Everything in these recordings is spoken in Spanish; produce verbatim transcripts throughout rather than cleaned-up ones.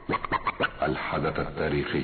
الحدث التاريخي.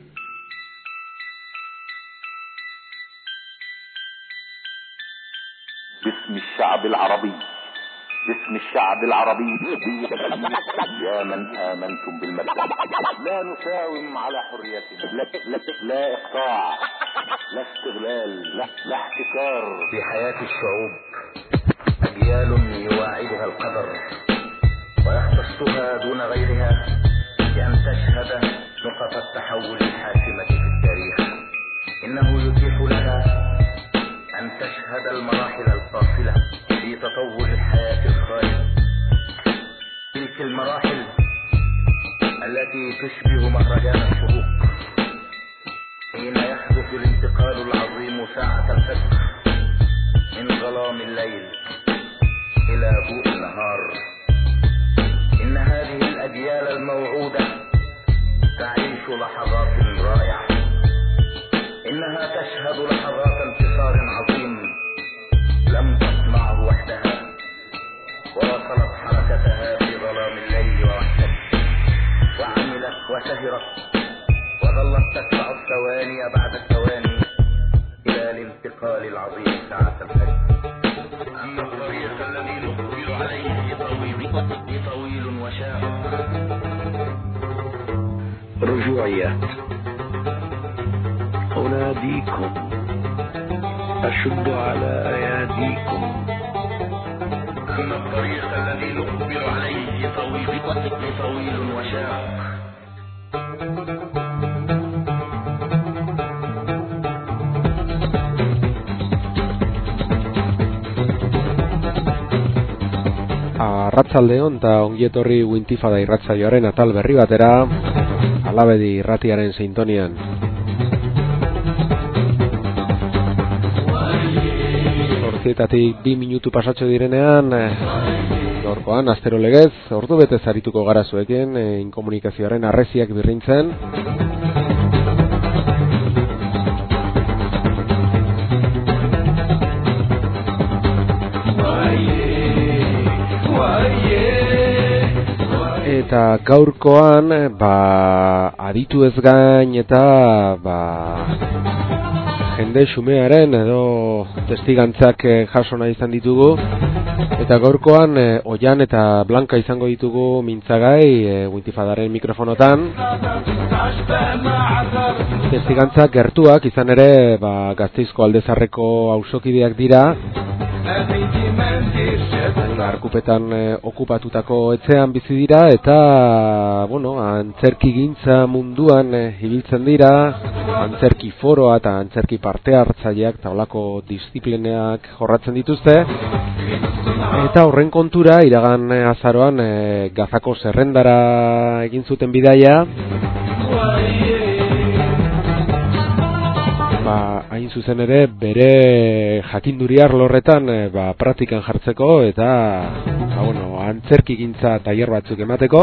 باسم الشعب العربي، باسم الشعب العربي، يا من آمنتم بالمبدأ، لا نساوم على حريتنا، لا, لا, لا إقطاع، لا استغلال، لا, لا احتكار. في حياة الشعوب أجيال يواعدها القدر ويختصها دون غيرها بأن تشهد نقط التحول الحاسمة في التاريخ. إنه يتيح لها أن تشهد المراحل الفاصلة في تطور الحياة الخالدة، تلك المراحل التي تشبه مهرجان الشروق حين يحدث الانتقال العظيم ساعة الفجر من ظلام الليل إلى ضوء النهار. إن هذه الأجيال الموعودة تعيش لحظات رائعة، إنها تشهد لحظات انتصار عظيم لم تصنعه وحدها، وواصلت حركتها في ظلام الليل ووحدته، وعملت وسهرت وظلت تتبع الثواني بعد الثواني إلى الانتقال العظيم ساعة الفجر. أما الطريق الذي نقبل عليه طويل طويل وشاق. رجوعيات. أناديكم، أشد على أياديكم. أما الطريق الذي نقبل عليه طويل طويل وشاق. Arratsaldeon eta ongietorri Wintifada irratsaioaren atal berri batera, Alabedi irratiaren sintonian. Zortzietatik bi minutu pasatxo direnean, gaurkoan astero legez, ordu betez arituko gara zuekin, inkomunikazioaren arreziak birrintzen. Eta gaurkoan, ba, aditu ez gain eta, ba, jende xumearen edo testigantzak jaso nahi izan ditugu. Eta gaurkoan, e, Oian eta Blanka izango ditugu mintzagai, e, Wintifadaren mikrofonotan. Testigantzak gertuak izan ere, ba, Gasteizko Aldezarreko auzokideak dira. Arkupetan e, okupatutako etxean bizi dira eta, bueno, antzerki gintza munduan e, ibiltzen dira, antzerki foroa eta antzerki parte hartzaileak eta olako disziplineak jorratzen dituzte. Eta horren kontura, iragan azaroan e, Gazako zerrendara egin zuten bidaia. Ba, hain zuzen ere, bere jakinduri arlorretan e, ba, praktikan jartzeko eta ba, bueno, antzerki gintza tailer batzuk emateko.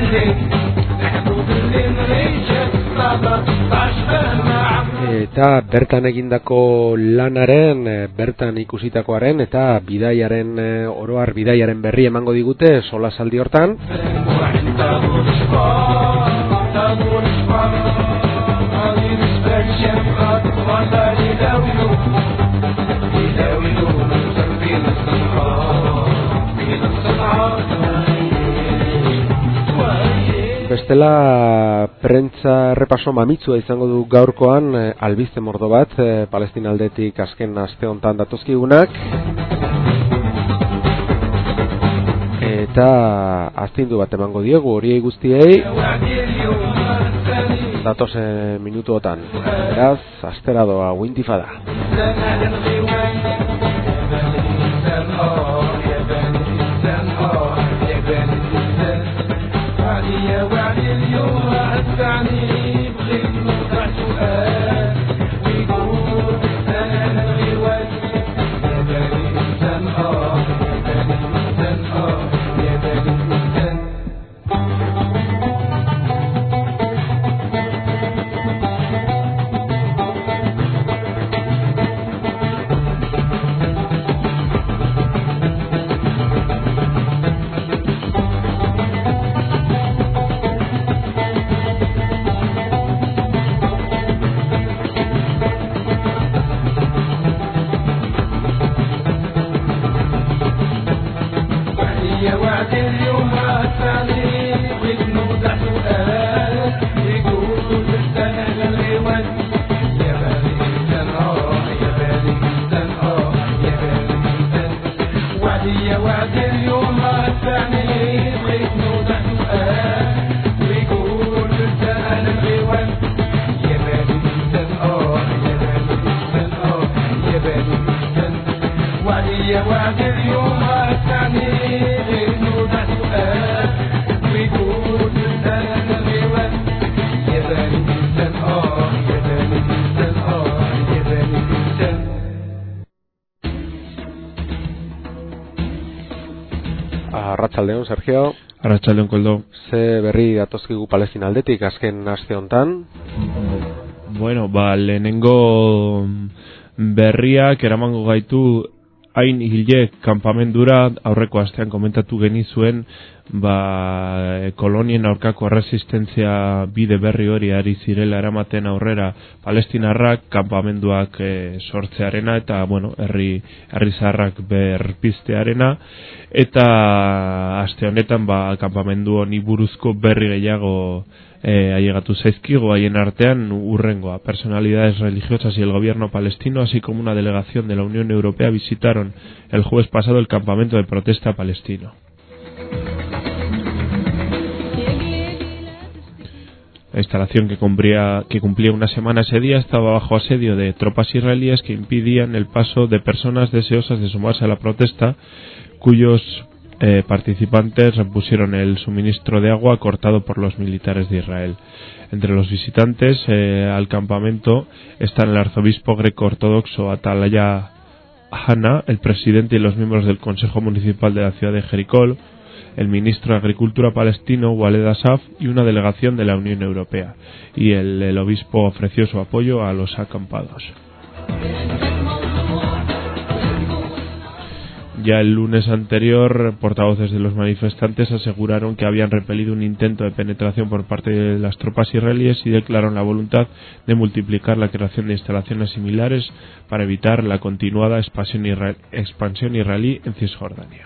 Eta bertan egindako lanaren, e, bertan ikusitakoaren eta bidaiaren, e, oroar bidaiaren berri emango digute solasaldi hortan. Bestela prentza errepaso mamitsua izango du gaurkoan, e, albiste mordo bat, e, Palestina aldetik azken aste hontan datozkigunak. Eta astindu bat emango diegu horiei guztiei datozen minutuotan. Beraz, astera doa Wintifada. Arratsaldeon, Sergio. Arratsaldeon, Koldo. Ze berri datozkigu Palestina aldetik azken aste hontan? Bueno, ba, lehenengo berriak eramango gaitu hain hile kanpamendura aurreko astean komentatu genizuen ba, kolonien aurkako resistentzia bide berri hori ari zirela eramaten aurrera palestinarrak kanpamenduak e, sortzearena eta bueno, herri herri zaharrak berpiztearena eta aste honetan ba, kanpamendu honi buruzko berri gehiago Eh, ha llegado zaizkigo haien artean urrengoa. Personalidades religiosas y el gobierno palestino, así como una delegación de la Unión Europea, visitaron el jueves pasado el campamento de protesta palestino. La instalación que cumplía, que cumplía una semana ese día estaba bajo asedio de tropas israelíes que impidían el paso de personas deseosas de sumarse a la protesta, cuyos Eh, participantes repusieron el suministro de agua cortado por los militares de Israel. Entre los visitantes eh, al campamento están el arzobispo greco-ortodoxo Atalaya Hanna, el presidente y los miembros del Consejo Municipal de la ciudad de Jericó, el ministro de Agricultura palestino Waled Asaf y una delegación de la Unión Europea. Y el, el obispo ofreció su apoyo a los acampados. Ya el lunes anterior, portavoces de los manifestantes aseguraron que habían repelido un intento de penetración por parte de las tropas israelíes y declararon la voluntad de multiplicar la creación de instalaciones similares para evitar la continuada expansión israelí, expansión israelí en Cisjordania.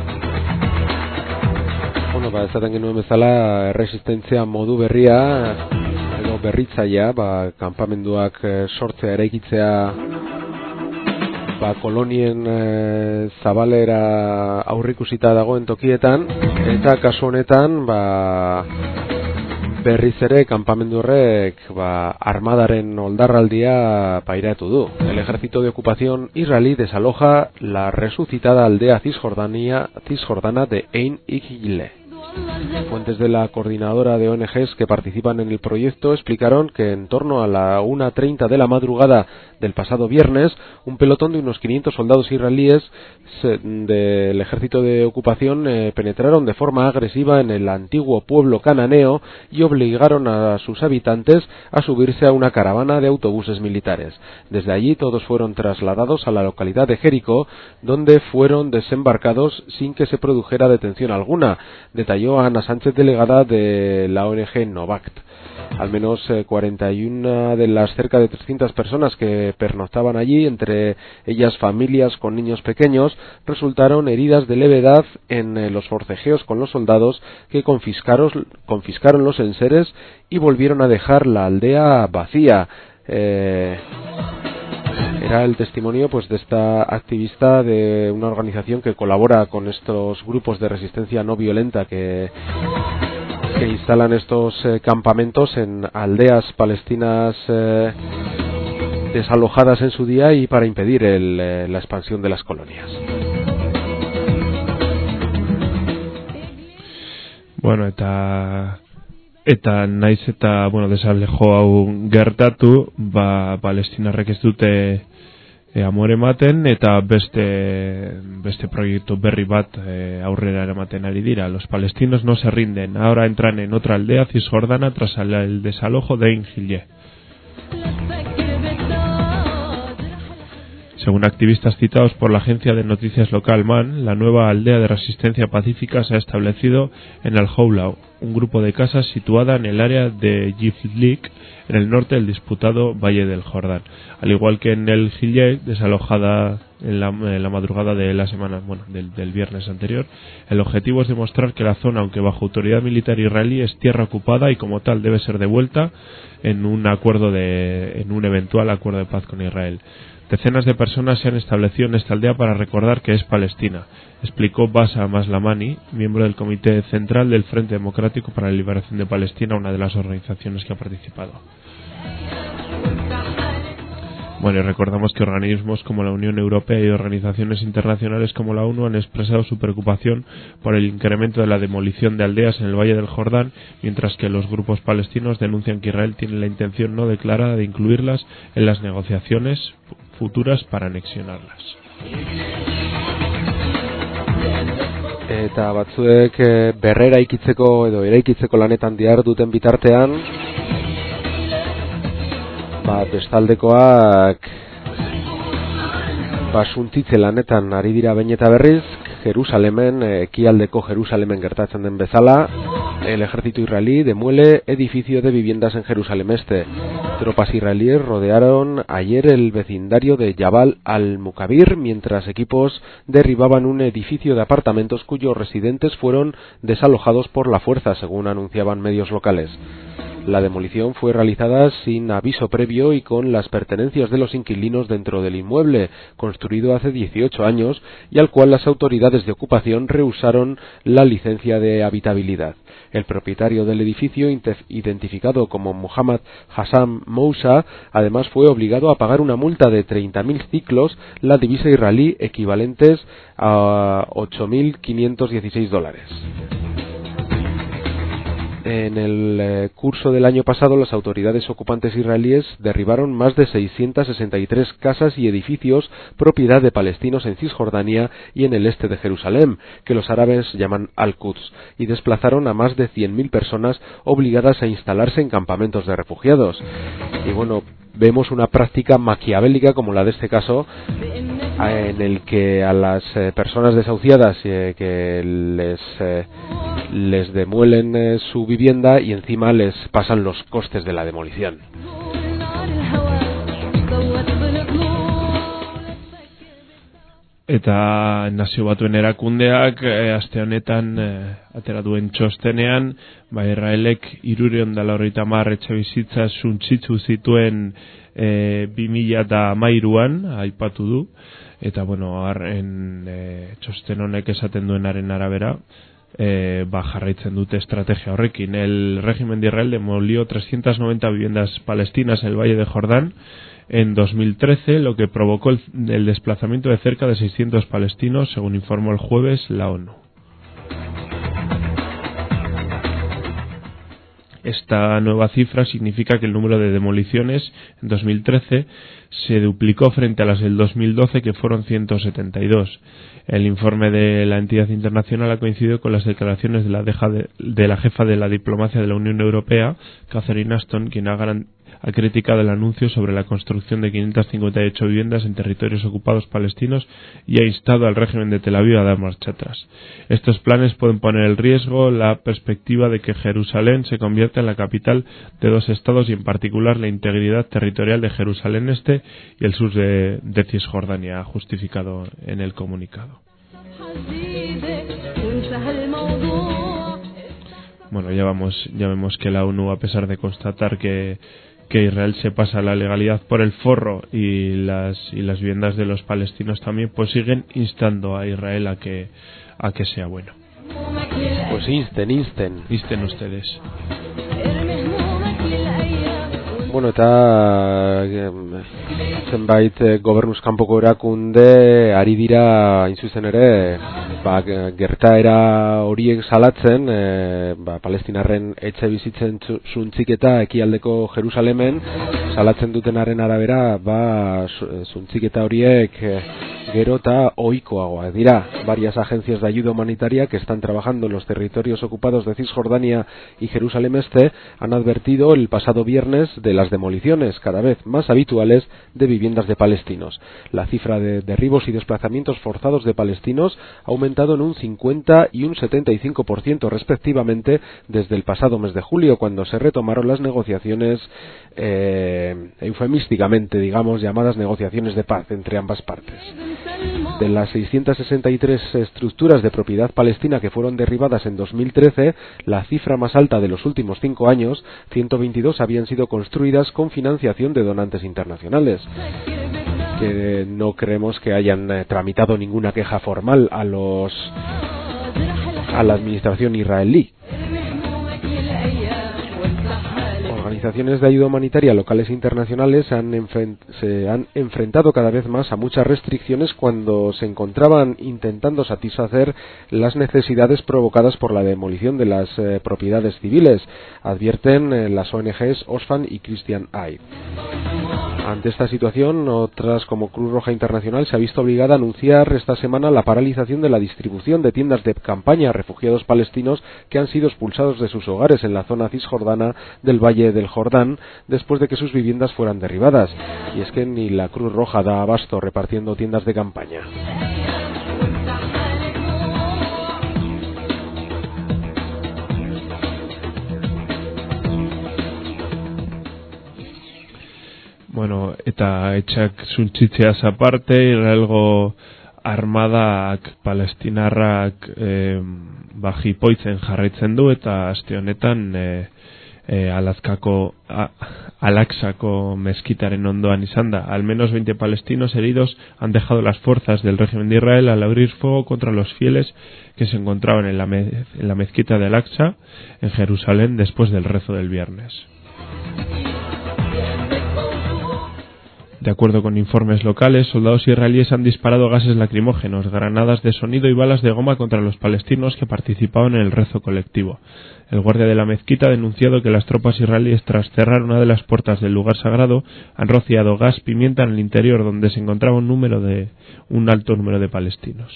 Bueno, ba, ezaten genuen bezala, resistentzia modu berria, edo berritzaia, ba, kanpamenduak sortzea, eraikitzea, ba, kolonien e, zabalera aurrikusita dagoen tokietan, eta kasu honetan ba, berriz ere kanpamendu horrek ba, armadaren oldarraldia pairatu du. El ejército de ocupación israelí desaloja la resucitada aldea cisjordania, cisjordana de Ein Igile. Fuentes de la coordinadora de O N Ges que participan en el proyecto explicaron que en torno a la una treinta de la madrugada del pasado viernes, un pelotón de unos quinientos soldados israelíes del ejército de ocupación eh, penetraron de forma agresiva en el antiguo pueblo cananeo y obligaron a sus habitantes a subirse a una caravana de autobuses militares. Desde allí todos fueron trasladados a la localidad de Jericó, donde fueron desembarcados sin que se produjera detención alguna, detalló Ana Sánchez, delegada de la O N G Novact. Al menos eh, cuarenta y una de las cerca de trescientas personas que pernoctaban allí, entre ellas familias con niños pequeños, resultaron heridas de levedad en eh, los forcejeos con los soldados que confiscaron, confiscaron los enseres y volvieron a dejar la aldea vacía. Eh, Era el testimonio pues de esta activista de una organización que colabora con estos grupos de resistencia no violenta que, que instalan estos eh, campamentos en aldeas palestinas eh, desalojadas en su día y para impedir el, eh, la expansión de las colonias. Bueno, eta eta naiz eta bueno, desalejo hau gertatu, ba palestinarrek ez dute E, amore ematen eta beste beste proiektu berri bat e, aurrera eramaten ari dira. Los palestinos no se rinden. Ahora entran en otra aldea cisjordana tras el desalojo de Ein Gilye. Según activistas citados por la agencia de noticias local MAN, la nueva aldea de resistencia pacífica se ha establecido en el Houlau, un grupo de casas situada en el área de Yiflik, en el norte del disputado Valle del Jordán, al igual que en el Gilye, desalojada en la, en la madrugada de la semana, bueno, del, del viernes anterior. El objetivo es demostrar que la zona, aunque bajo autoridad militar israelí, es tierra ocupada y como tal debe ser devuelta en un acuerdo de, en un eventual acuerdo de paz con Israel. Decenas de personas se han establecido en esta aldea para recordar que es Palestina, explicó Basa Maslamani, miembro del Comité Central del Frente Democrático para la Liberación de Palestina, una de las organizaciones que ha participado. Bueno, y recordamos que organismos como la Unión Europea y organizaciones internacionales como la ONU han expresado su preocupación por el incremento de la demolición de aldeas en el Valle del Jordán, mientras que los grupos palestinos denuncian que Israel tiene la intención no declarada de incluirlas en las negociaciones futuras para anexionarlas. E, Eta batzuek berrera ikitzeko edo eraikitzeko lanetan diharduten bitartean, ba, bestaldekoak basuntitze lanetan ari dira behin eta berriz, Jerusalemen, ekialdeko Jerusalemen gertatzen den bezala. El ejército israelí demuele edificio de viviendas en Jerusalén Este. Tropas israelíes rodearon ayer el vecindario de Jabal al-Mukabir mientras equipos derribaban un edificio de apartamentos cuyos residentes fueron desalojados por la fuerza, según anunciaban medios locales. La demolición fue realizada sin aviso previo y con las pertenencias de los inquilinos dentro del inmueble, construido hace dieciocho años y al cual las autoridades de ocupación rehusaron la licencia de habitabilidad. El propietario del edificio, identificado como Muhammad Hassan Moussa, además fue obligado a pagar una multa de treinta mil ciclos, la divisa israelí, equivalentes a ocho mil quinientos dieciséis dólares. En el eh, curso del año pasado, las autoridades ocupantes israelíes derribaron más de seiscientas sesenta y tres casas y edificios propiedad de palestinos en Cisjordania y en el este de Jerusalén, que los árabes llaman Al-Quds, y desplazaron a más de cien mil personas obligadas a instalarse en campamentos de refugiados. Y bueno, vemos una práctica maquiavélica como la de este caso, en el que a las eh, personas desahuciadas eh, que les eh, les demuelen eh, su vivienda y encima les pasan los costes de la demolición. Eta Nazio Batuen erakundeak e, aste honetan e, atera duen txostenean, ba Israelek hirurehun eta laurogeita hamar etxebizitza suntsitu zituen e, bi mila hamairuan, aipatu du, eta bueno, arren e, txosten honek esaten duenaren arabera, e, ba jarraitzen dute estrategia horrekin. El régimen de Israel demolió trescientas noventa viviendas palestinas en el Valle de Jordán en dos mil trece, lo que provocó el, el desplazamiento de cerca de seiscientos palestinos, según informó el jueves la ONU. Esta nueva cifra significa que el número de demoliciones en dos mil trece se duplicó frente a las del dos mil doce, que fueron ciento setenta y dos. El informe de la entidad internacional ha coincidido con las declaraciones de la, deja de, de la jefa de la diplomacia de la Unión Europea, Catherine Ashton, quien ha garantizado ha criticado el anuncio sobre la construcción de quinientas cincuenta y ocho viviendas en territorios ocupados palestinos y ha instado al régimen de Tel Aviv a dar marcha atrás. Estos planes pueden poner en riesgo la perspectiva de que Jerusalén se convierta en la capital de dos estados y en particular la integridad territorial de Jerusalén Este y el sur de, de Cisjordania, ha justificado en el comunicado. Bueno, ya vamos, ya vemos que la ONU, a pesar de constatar que que Israel se pasa la legalidad por el forro y las y las viviendas de los palestinos también, pues siguen instando a Israel a que a que sea bueno. Pues insten, insten. Insten ustedes. Bueno, eta zenbait gobernuz kanpoko erakunde ari dira hain zuzen ere, ba, gertaera horiek salatzen, e, ba, palestinarren etxe bizitzen suntziketa ekialdeko Jerusalemen, salatzen dutenaren arabera, ba, suntziketa horiek e, gero eta ohikoagoa dira. Varias agencias de ayuda humanitaria que están trabajando en los territorios ocupados de Cisjordania y Jerusalén Este han advertido el pasado viernes de las demoliciones cada vez más habituales de viviendas de palestinos. La cifra de derribos y desplazamientos forzados de palestinos ha aumentado en un cincuenta y un setenta y cinco por ciento respectivamente desde el pasado mes de julio, cuando se retomaron las negociaciones, eh, eufemísticamente, digamos, llamadas negociaciones de paz entre ambas partes. De las seiscientas sesenta y tres estructuras de propiedad palestina que fueron derribadas en dos mil trece, la cifra más alta de los últimos cinco años, ciento veintidós habían sido construidas con financiación de donantes internacionales, que no creemos que hayan eh, tramitado ninguna queja formal a los a la administración israelí. Organizaciones de ayuda humanitaria locales e internacionales han enfrent- se han enfrentado cada vez más a muchas restricciones cuando se encontraban intentando satisfacer las necesidades provocadas por la demolición de las eh, propiedades civiles, advierten eh, las O N Ges Oxfam y Christian Aid. Ante esta situación, otras como Cruz Roja Internacional se ha visto obligada a anunciar esta semana la paralización de la distribución de tiendas de campaña a refugiados palestinos que han sido expulsados de sus hogares en la zona cisjordana del Valle del Jordán después de que sus viviendas fueran derribadas. Y es que ni la Cruz Roja da abasto repartiendo tiendas de campaña. Bueno, eta etxak suntzitzeaz aparte, Israelgo armadak palestinarrak eh, bajipoitzen jarraitzen du, eta aste honetan eh, eh, Alaskako, a, Alaksako mezquitaren ondoan izan da. Al menos veinte palestinos heridos han dejado las fuerzas del régimen de Israel al abrir fuego contra los fieles que se encontraban en la, me, en la mezquita de Al-Aqsa en Jerusalén después del rezo del viernes. De acuerdo con informes locales, soldados israelíes han disparado gases lacrimógenos, granadas de sonido y balas de goma contra los palestinos que participaban en el rezo colectivo. El guardia de la mezquita ha denunciado que las tropas israelíes, tras cerrar una de las puertas del lugar sagrado, han rociado gas pimienta en el interior, donde se encontraba un número de un alto número de palestinos.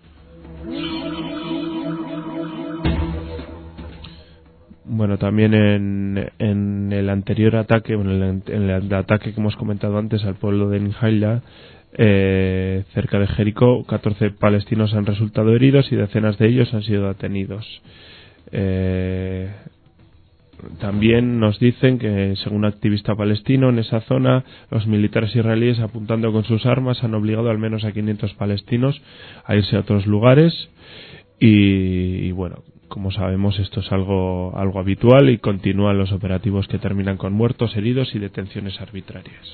Bueno, también en, en el anterior ataque, en el, en el ataque que hemos comentado antes al pueblo de Nijaila, eh, cerca de Jericó, catorce palestinos han resultado heridos y decenas de ellos han sido detenidos. Eh, también nos dicen que, según un activista palestino, en esa zona los militares israelíes, apuntando con sus armas, han obligado al menos a quinientos palestinos a irse a otros lugares y, y bueno, como sabemos, esto es algo, algo habitual y continúan los operativos que terminan con muertos, heridos y detenciones arbitrarias.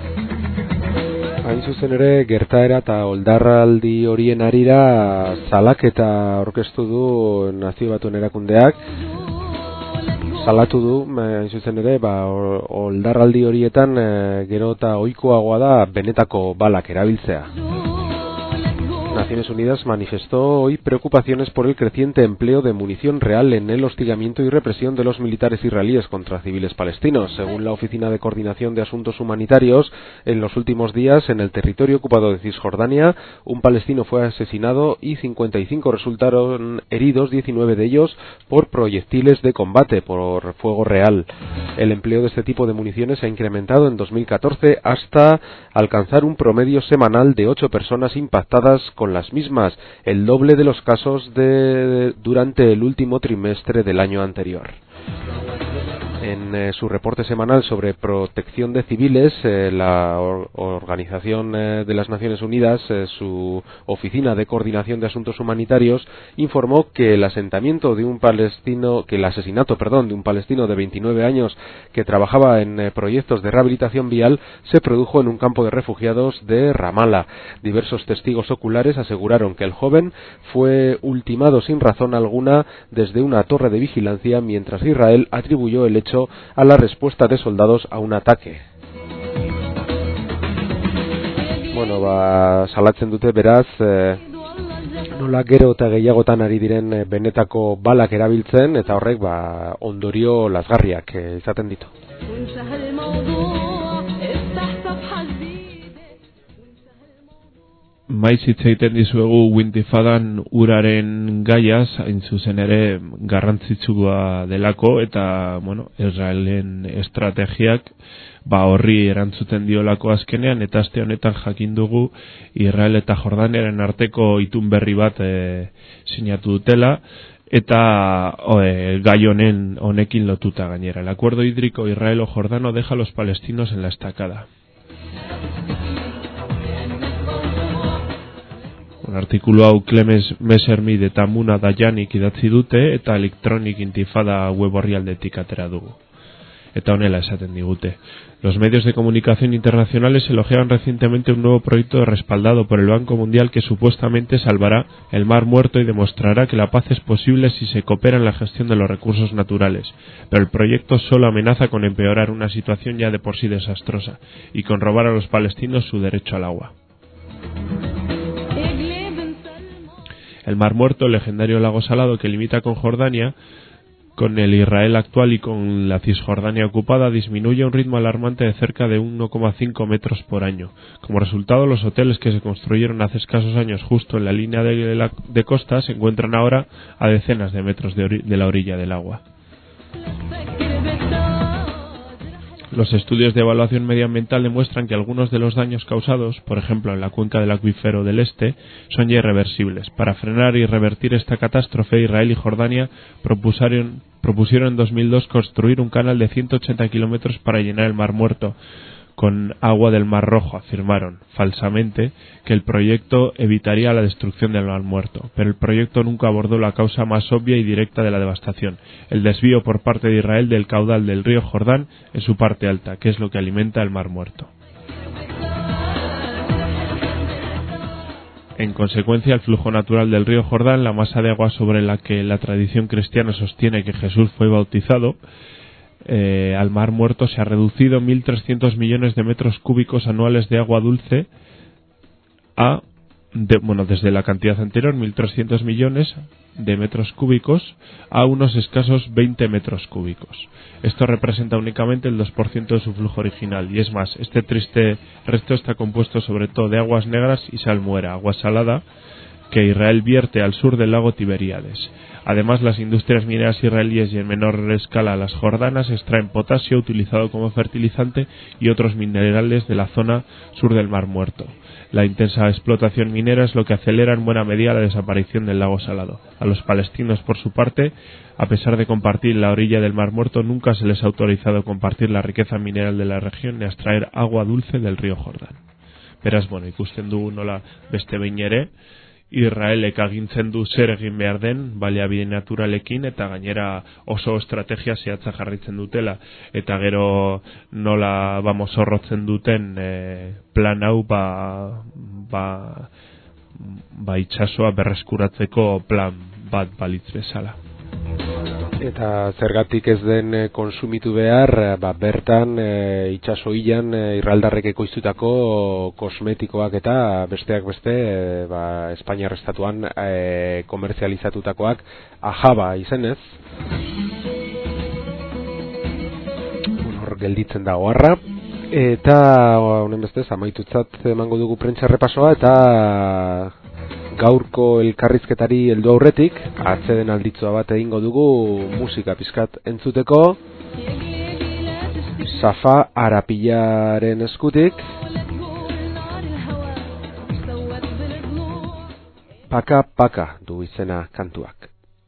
Hain zuzen ere, gertaera eta oldarraldi horien arira salaketa aurkeztu du Nazio Batuen Erakundeak. Salatu du, hain zuzen ere, ba, oldarraldi horietan e, gero eta ohikoagoa da benetako balak erabiltzea. Naciones Unidas manifestó hoy preocupaciones por el creciente empleo de munición real en el hostigamiento y represión de los militares israelíes contra civiles palestinos. Según la Oficina de Coordinación de Asuntos Humanitarios, en los últimos días, en el territorio ocupado de Cisjordania, un palestino fue asesinado y cincuenta y cinco resultaron heridos, diecinueve de ellos por proyectiles de combate, por fuego real. El empleo de este tipo de municiones se ha incrementado en dos mil catorce hasta alcanzar un promedio semanal de ocho personas impactadas con las mismas, el doble de los casos de durante el último trimestre del año anterior. En eh, su reporte semanal sobre protección de civiles, eh, la or Organización eh, de las Naciones Unidas, eh, su Oficina de Coordinación de Asuntos Humanitarios, informó que el asentamiento de un palestino, que el asesinato, perdón, de un palestino de veintinueve años que trabajaba en eh, proyectos de rehabilitación vial se produjo en un campo de refugiados de Ramallah. Diversos testigos oculares aseguraron que el joven fue ultimado sin razón alguna desde una torre de vigilancia, mientras Israel atribuyó el hecho a la respuesta de soldados a un ataque. Bueno, ba, salatzen dute beraz, eh, nola gero eta gehiagotan ari diren eh, benetako balak erabiltzen, eta horrek ba, ondorio lazgarriak eh, izaten ditu. Maiz hitz egiten dizuegu Wintifadan uraren gaiaz, hain zuzen ere garrantzitsua delako, eta bueno, Israelen estrategiak ba horri erantzuten diolako azkenean, eta aste honetan jakin dugu Israel eta Jordaniaren arteko itun berri bat e, sinatu dutela, eta e, gai honen honekin lotuta gainera. El acuerdo hídrico israelo-jordano deja a los palestinos en la estacada. Artikulu hau Clemens Messerschmidt eta Muna Dayanik idatzi dute, eta Electronic Intifada web orrialdetik atera dugu. Eta honela esaten digute. Los medios de comunicación internacionales elogiaban recientemente un nuevo proyecto respaldado por el Banco Mundial que supuestamente salvará el Mar Muerto y demostrará que la paz es posible si se coopera en la gestión de los recursos naturales. Pero el proyecto solo amenaza con empeorar una situación ya de por sí desastrosa y con robar a los palestinos su derecho al agua. El Mar Muerto, el legendario lago salado que limita con Jordania, con el Israel actual y con la Cisjordania ocupada, disminuye a un ritmo alarmante de cerca de uno coma cinco metros por año. Como resultado, los hoteles que se construyeron hace escasos años justo en la línea de, la, de costa se encuentran ahora a decenas de metros de, ori- de la orilla del agua. Los estudios de evaluación medioambiental demuestran que algunos de los daños causados, por ejemplo en la cuenca del acuífero del Este, son ya irreversibles. Para frenar y revertir esta catástrofe, Israel y Jordania propusieron, propusieron en dos mil dos construir un canal de ciento ochenta kilómetros para llenar el Mar Muerto con agua del Mar Rojo. Afirmaron, falsamente, que el proyecto evitaría la destrucción del Mar Muerto, pero el proyecto nunca abordó la causa más obvia y directa de la devastación, el desvío por parte de Israel del caudal del río Jordán en su parte alta, que es lo que alimenta el Mar Muerto. En consecuencia, el flujo natural del río Jordán, la masa de agua sobre la que la tradición cristiana sostiene que Jesús fue bautizado, Eh, al Mar Muerto se ha reducido mil trescientos millones de metros cúbicos anuales de agua dulce a, de, bueno, desde la cantidad anterior, mil trescientos millones de metros cúbicos, a unos escasos veinte metros cúbicos. Esto representa únicamente el dos por ciento de su flujo original, y es más, este triste resto está compuesto sobre todo de aguas negras y salmuera, agua salada, que Israel vierte al sur del lago Tiberíades. Además, las industrias mineras israelíes y en menor escala las jordanas extraen potasio utilizado como fertilizante y otros minerales de la zona sur del Mar Muerto. La intensa explotación minera es lo que acelera en buena medida la desaparición del lago Salado. A los palestinos, por su parte, a pesar de compartir la orilla del Mar Muerto, nunca se les ha autorizado compartir la riqueza mineral de la región ni a extraer agua dulce del río Jordán. Beraz, bueno, ikusten dugu nola beste behin ere, Israelek agintzen du zer egin behar den baliabide naturalekin, eta gainera oso estrategia zehatza jarritzen dutela, eta gero nola vamos zorrotzen duten e, plan hau ba, ba, ba itxasoa berreskuratzeko plan bat balitz bezala. Eta zergatik ez den konsumitu behar, ba, bertan e, itxaso hilan e, irraldarrek ekoiztutako kosmetikoak eta besteak beste e, ba, Espainiar estatuan e, komertzializatutakoak ajaba izenez. Hor gelditzen da oharra. Eta honen bestez amaitutzat emango dugu prentsa repasoa eta gaurko elkarrizketari heldu aurretik atzeden alditzua bat egingo dugu musika pizkat entzuteko Safa Arapillaren eskutik Paka Paka du izena kantuak.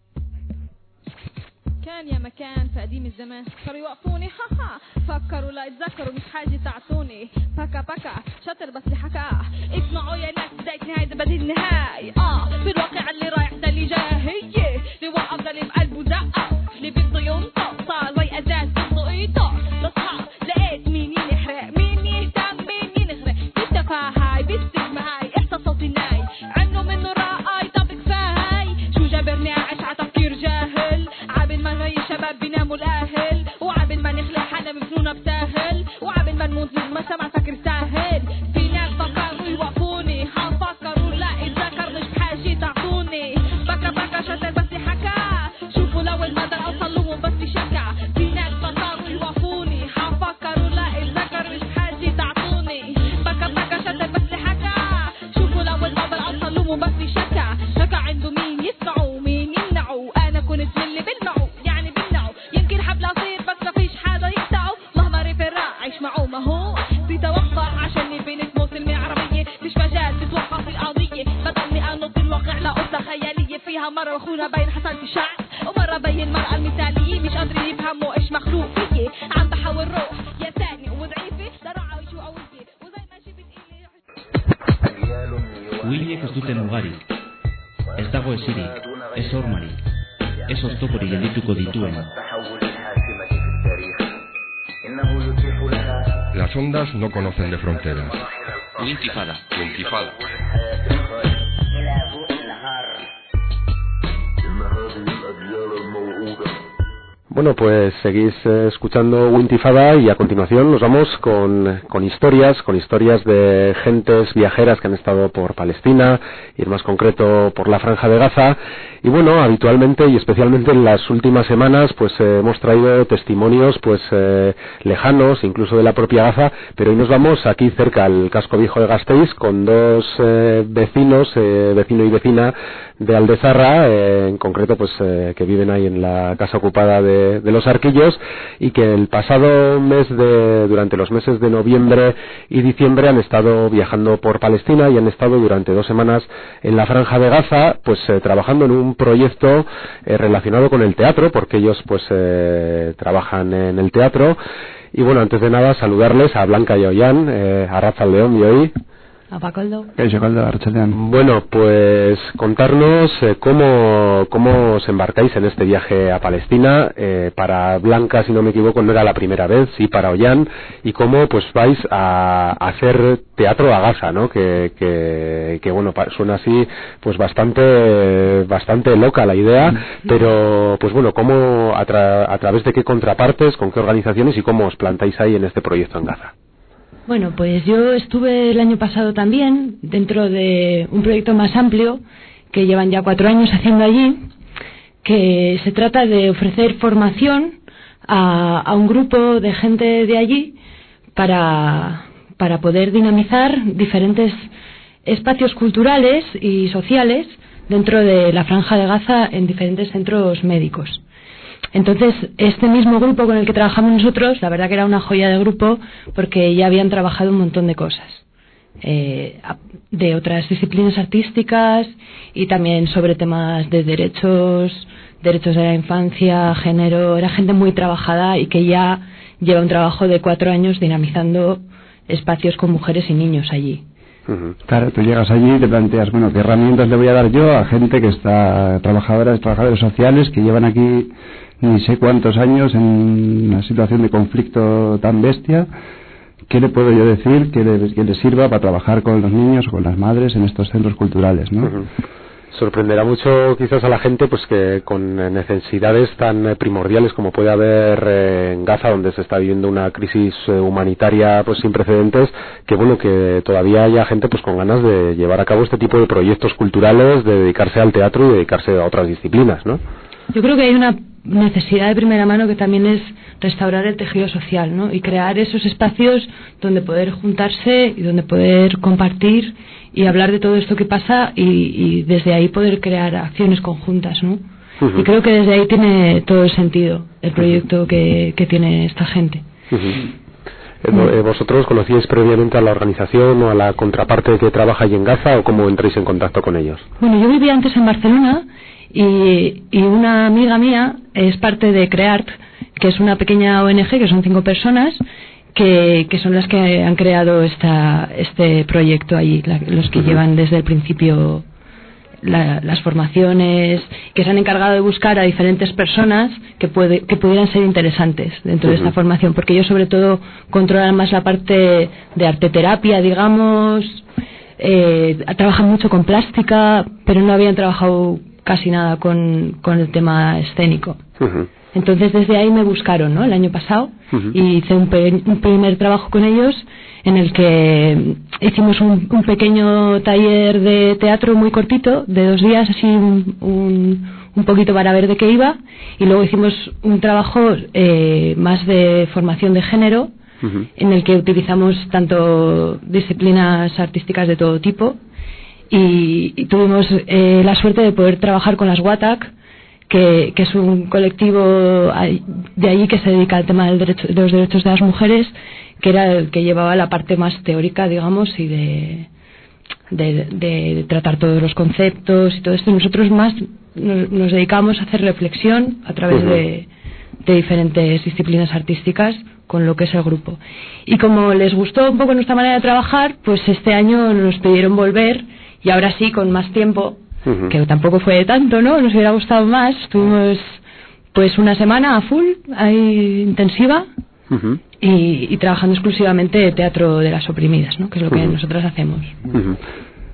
كان يا مكان في قديم الزمان صاروا يوقفوني ها ها فكروا لا يتذكروا مش حاجة تعطوني باكا باكا شاطر بس اللي حكا اسمعوا يا ناس بداية نهاية ده بديل نهاية اه في الواقع اللي رايح ده اللي جاي هي اللي وقف ده اللي بقلبه دقة اللي بده ينطق صار زي ازاز بده يطق لصحى لقيت مين ينحرق مين يهتم مين ينغرق بالتفاهة بالسجمة هاي احساس صوتي ناي عنه منه رأي طب كفاهاي شو جابرني اعيش ع تفكير جاهل عابل ما جاي شباب بيناموا الاهل وعابل ما نخلق حدا مفنونة بتاهل وعابل ما نموت ما سمع فكر ساهل في ناس فكروا يوقفوني هفكروا لا اتذكر مش بحاجة تعطوني بكا بكا شتر بس حكا شوفوا لو المدى اوصل لهم بس شكا في ناس فكروا يوقفوني هفكروا لا اتذكر مش بحاجة تعطوني بكا بكا شتر بس حكا شوفوا لو المدى اوصل لهم بس شكا شكا عنده مين يسمعوا مين يمنعوا انا كنت من اللي بلمعوا يعني بمنعوا يمكن حبل اصير بس ما فيش حدا يقطعوا اللهم رفراء عيش معه ما هو بتوقع عشان بنت مسلمة عربية مش مجال تتوقع في القضية بضلني انط الواقع لقطة خيالية فيها مرة اخونا بين حصلت الشعب ومرة بين المرأة المثالية مش قادرين يفهموا ايش مخلوق فيي عم بحاول روح يا ثاني وضعيفة لرعا وشو قوية وزي ما جبت إلي Uiliek ez duten mugarik, ez dago esirik, ez hormarik, ez oztoporik geldituko dituen. Las ondas no conocen de fronteras. Intifada. Intifada. Bueno, pues seguís eh, escuchando Wintifada y a continuación nos vamos con, con historias, con historias de gentes viajeras que han estado por Palestina y en más concreto por la Franja de Gaza. Y bueno, habitualmente y especialmente en las últimas semanas pues eh, hemos traído testimonios pues eh, lejanos, incluso de la propia Gaza, pero hoy nos vamos aquí cerca al casco viejo de Gasteiz con dos eh, vecinos, eh, vecino y vecina de Aldezarra, eh, en concreto pues eh, que viven ahí en la casa ocupada de, de los Arquillos, y que el pasado mes de, durante los meses de noviembre y diciembre han estado viajando por Palestina y han estado durante dos semanas en la Franja de Gaza, pues eh, trabajando en un proyecto eh, relacionado con el teatro, porque ellos pues eh, trabajan en el teatro. Y bueno, antes de nada saludarles a Blanca y a Ollán, eh, a Rafa León y hoy Bueno, pues contarnos eh, cómo, cómo os embarcáis en este viaje a Palestina. Eh, para Blanca, si no me equivoco, no era la primera vez, sí para Ollán, y cómo pues vais a, a hacer teatro a Gaza, ¿no? Que, que, que bueno, suena así pues bastante bastante loca la idea, pero pues bueno, cómo a, tra a través de qué contrapartes, con qué organizaciones y cómo os plantáis ahí en este proyecto en Gaza. Bueno, pues yo estuve el año pasado también dentro de un proyecto más amplio que llevan ya cuatro años haciendo allí, que se trata de ofrecer formación a, a un grupo de gente de allí para, para poder dinamizar diferentes espacios culturales y sociales dentro de la Franja de Gaza en diferentes centros médicos. Entonces, este mismo grupo con el que trabajamos nosotros, la verdad que era una joya de grupo, porque ya habían trabajado un montón de cosas, eh, de otras disciplinas artísticas y también sobre temas de derechos, derechos de la infancia, género. Era gente muy trabajada y que ya lleva un trabajo de cuatro años dinamizando espacios con mujeres y niños allí. Uh-huh. Claro, tú llegas allí y te planteas, bueno, ¿qué herramientas le voy a dar yo a gente que está, trabajadoras, trabajadores sociales, que llevan aquí ni sé cuántos años en una situación de conflicto tan bestia? ¿Qué le puedo yo decir que le, que le sirva para trabajar con los niños o con las madres en estos centros culturales, ¿no? Uh-huh. Sorprenderá mucho quizás a la gente pues que con necesidades tan primordiales como puede haber eh, en Gaza, donde se está viviendo una crisis eh, humanitaria pues sin precedentes, que bueno, que todavía haya gente pues con ganas de llevar a cabo este tipo de proyectos culturales, de dedicarse al teatro y dedicarse a otras disciplinas, ¿no? Yo creo que hay una necesidad de primera mano que también es restaurar el tejido social, ¿no? Y crear esos espacios donde poder juntarse y donde poder compartir y hablar de todo esto que pasa y, y desde ahí poder crear acciones conjuntas, ¿no? Uh-huh. Y creo que desde ahí tiene todo el sentido el proyecto uh-huh. que, que tiene esta gente. Uh-huh. Eh, ¿Vosotros conocíais previamente a la organización o a la contraparte que trabaja allí en Gaza o cómo entráis en contacto con ellos? Bueno, yo vivía antes en Barcelona y, y una amiga mía es parte de CREART, que es una pequeña O N G, que son cinco personas, que, que son las que han creado esta, este proyecto allí, la, los que uh-huh. llevan desde el principio la, las formaciones, que se han encargado de buscar a diferentes personas que, puede, que pudieran ser interesantes dentro uh-huh. de esta formación, porque ellos sobre todo controlan más la parte de arteterapia, digamos, eh, trabajan mucho con plástica, pero no habían trabajado casi nada con, con el tema escénico. Uh-huh. Entonces desde ahí me buscaron, ¿no? El año pasado uh-huh. y hice un, pe un primer trabajo con ellos en el que hicimos un, un pequeño taller de teatro muy cortito, de dos días, así un, un, un poquito para ver de qué iba, y luego hicimos un trabajo eh, más de formación de género, uh-huh. en el que utilizamos tanto disciplinas artísticas de todo tipo, y, y tuvimos eh, la suerte de poder trabajar con las WATAC, que, que es un colectivo de allí que se dedica al tema del derecho, de los derechos de las mujeres, que era el que llevaba la parte más teórica, digamos, y de, de, de tratar todos los conceptos y todo esto. Nosotros más nos, nos dedicamos a hacer reflexión a través uh-huh. de, de diferentes disciplinas artísticas con lo que es el grupo. Y como les gustó un poco nuestra manera de trabajar, pues este año nos pidieron volver, y ahora sí, con más tiempo, uh-huh. que tampoco fue tanto, ¿no? Nos hubiera gustado más. Tuvimos pues una semana a full, ahí intensiva, uh-huh. y, y trabajando exclusivamente teatro de las oprimidas, ¿no? Que es lo que uh-huh. nosotras hacemos. Uh-huh.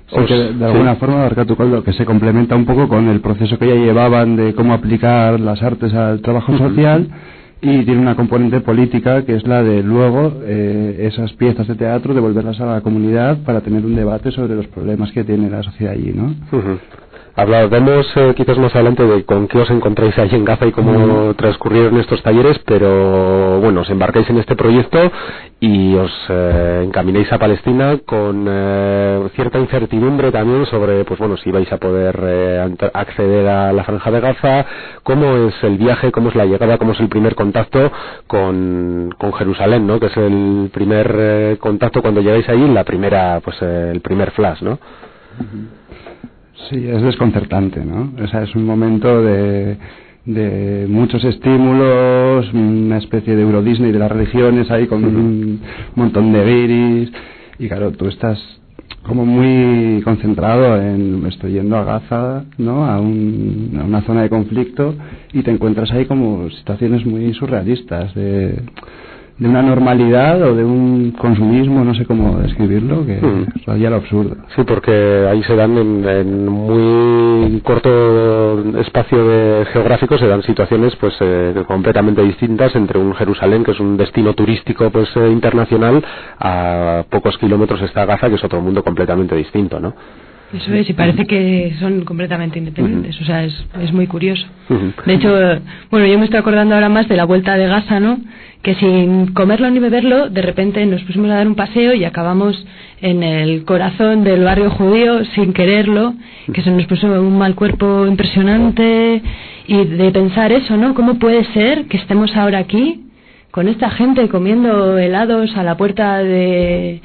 Sí, que de, de alguna sí. forma, Arcatucal, que se complementa un poco con el proceso que ya llevaban de cómo aplicar las artes al trabajo uh-huh. social, y tiene una componente política que es la de luego eh, esas piezas de teatro devolverlas a la comunidad para tener un debate sobre los problemas que tiene la sociedad allí, ¿no? Uh-huh. Hablaremos eh, quizás más adelante de con qué os encontráis allí en Gaza y cómo uh-huh. transcurrieron estos talleres, pero bueno, os embarcáis en este proyecto y os eh, encamináis a Palestina con eh, cierta incertidumbre también sobre, pues bueno, si vais a poder eh, acceder a la Franja de Gaza, cómo es el viaje, cómo es la llegada, cómo es el primer contacto con, con Jerusalén, ¿no? Que es el primer eh, contacto cuando llegáis allí, la primera, pues eh, el primer flash, ¿no? Uh-huh. Sí, es desconcertante, ¿no? O sea, es un momento de, de muchos estímulos, una especie de Euro Disney de las religiones ahí con un montón de guiris, y claro, tú estás como muy concentrado en, estoy yendo a Gaza, ¿no? A, un, a una zona de conflicto, y te encuentras ahí como situaciones muy surrealistas de... de una normalidad o de un consumismo, no sé cómo describirlo, que mm. raya lo absurdo. Sí, porque ahí se dan en, en muy corto espacio de geográfico, se dan situaciones pues eh, completamente distintas entre un Jerusalén, que es un destino turístico pues eh, internacional, a pocos kilómetros está Gaza, que es otro mundo completamente distinto, ¿no? Eso es, y parece que son completamente independientes, uh-huh. o sea, es, es muy curioso. Uh-huh. De hecho, bueno, yo me estoy acordando ahora más de la vuelta de Gaza, ¿no? Que sin comerlo ni beberlo, de repente nos pusimos a dar un paseo y acabamos en el corazón del barrio judío sin quererlo, que se nos puso un mal cuerpo impresionante, y de pensar eso, ¿no? ¿Cómo puede ser que estemos ahora aquí con esta gente comiendo helados a la puerta de...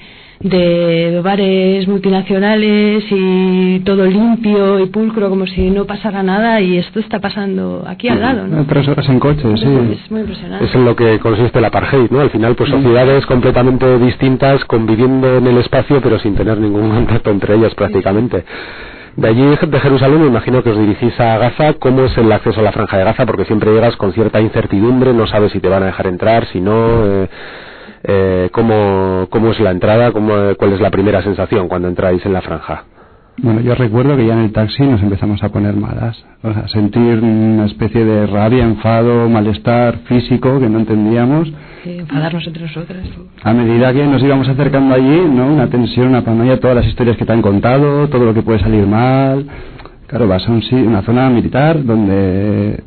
de bares multinacionales y todo limpio y pulcro como si no pasara nada, y esto está pasando aquí al lado, ¿no? Tres horas en coche, sí. Es muy impresionante. Es en lo que consiste el apartheid, ¿no? Al final, pues sociedades completamente distintas conviviendo en el espacio pero sin tener ningún contacto entre ellas prácticamente. De allí, de Jerusalén, me imagino que os dirigís a Gaza. ¿Cómo es el acceso a la Franja de Gaza? Porque siempre llegas con cierta incertidumbre, no sabes si te van a dejar entrar, si no... Eh, Eh, ¿cómo, ¿Cómo es la entrada? ¿Cómo, ¿Cuál es la primera sensación cuando entráis en la franja? Bueno, yo recuerdo que ya en el taxi nos empezamos a poner malas, o sea, sentir una especie de rabia, enfado, malestar físico que no entendíamos. Sí, enfadarnos entre nosotros. A medida que nos íbamos acercando allí, ¿no? Una tensión, una paranoia, todas las historias que te han contado, todo lo que puede salir mal. Claro, vas a un, una zona militar donde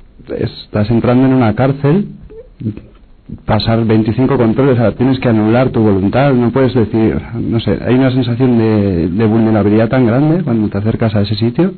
estás entrando en una cárcel, pasar veinticinco controles, o sea, tienes que anular tu voluntad, no puedes decir, no sé, hay una sensación de, de vulnerabilidad tan grande cuando te acercas a ese sitio,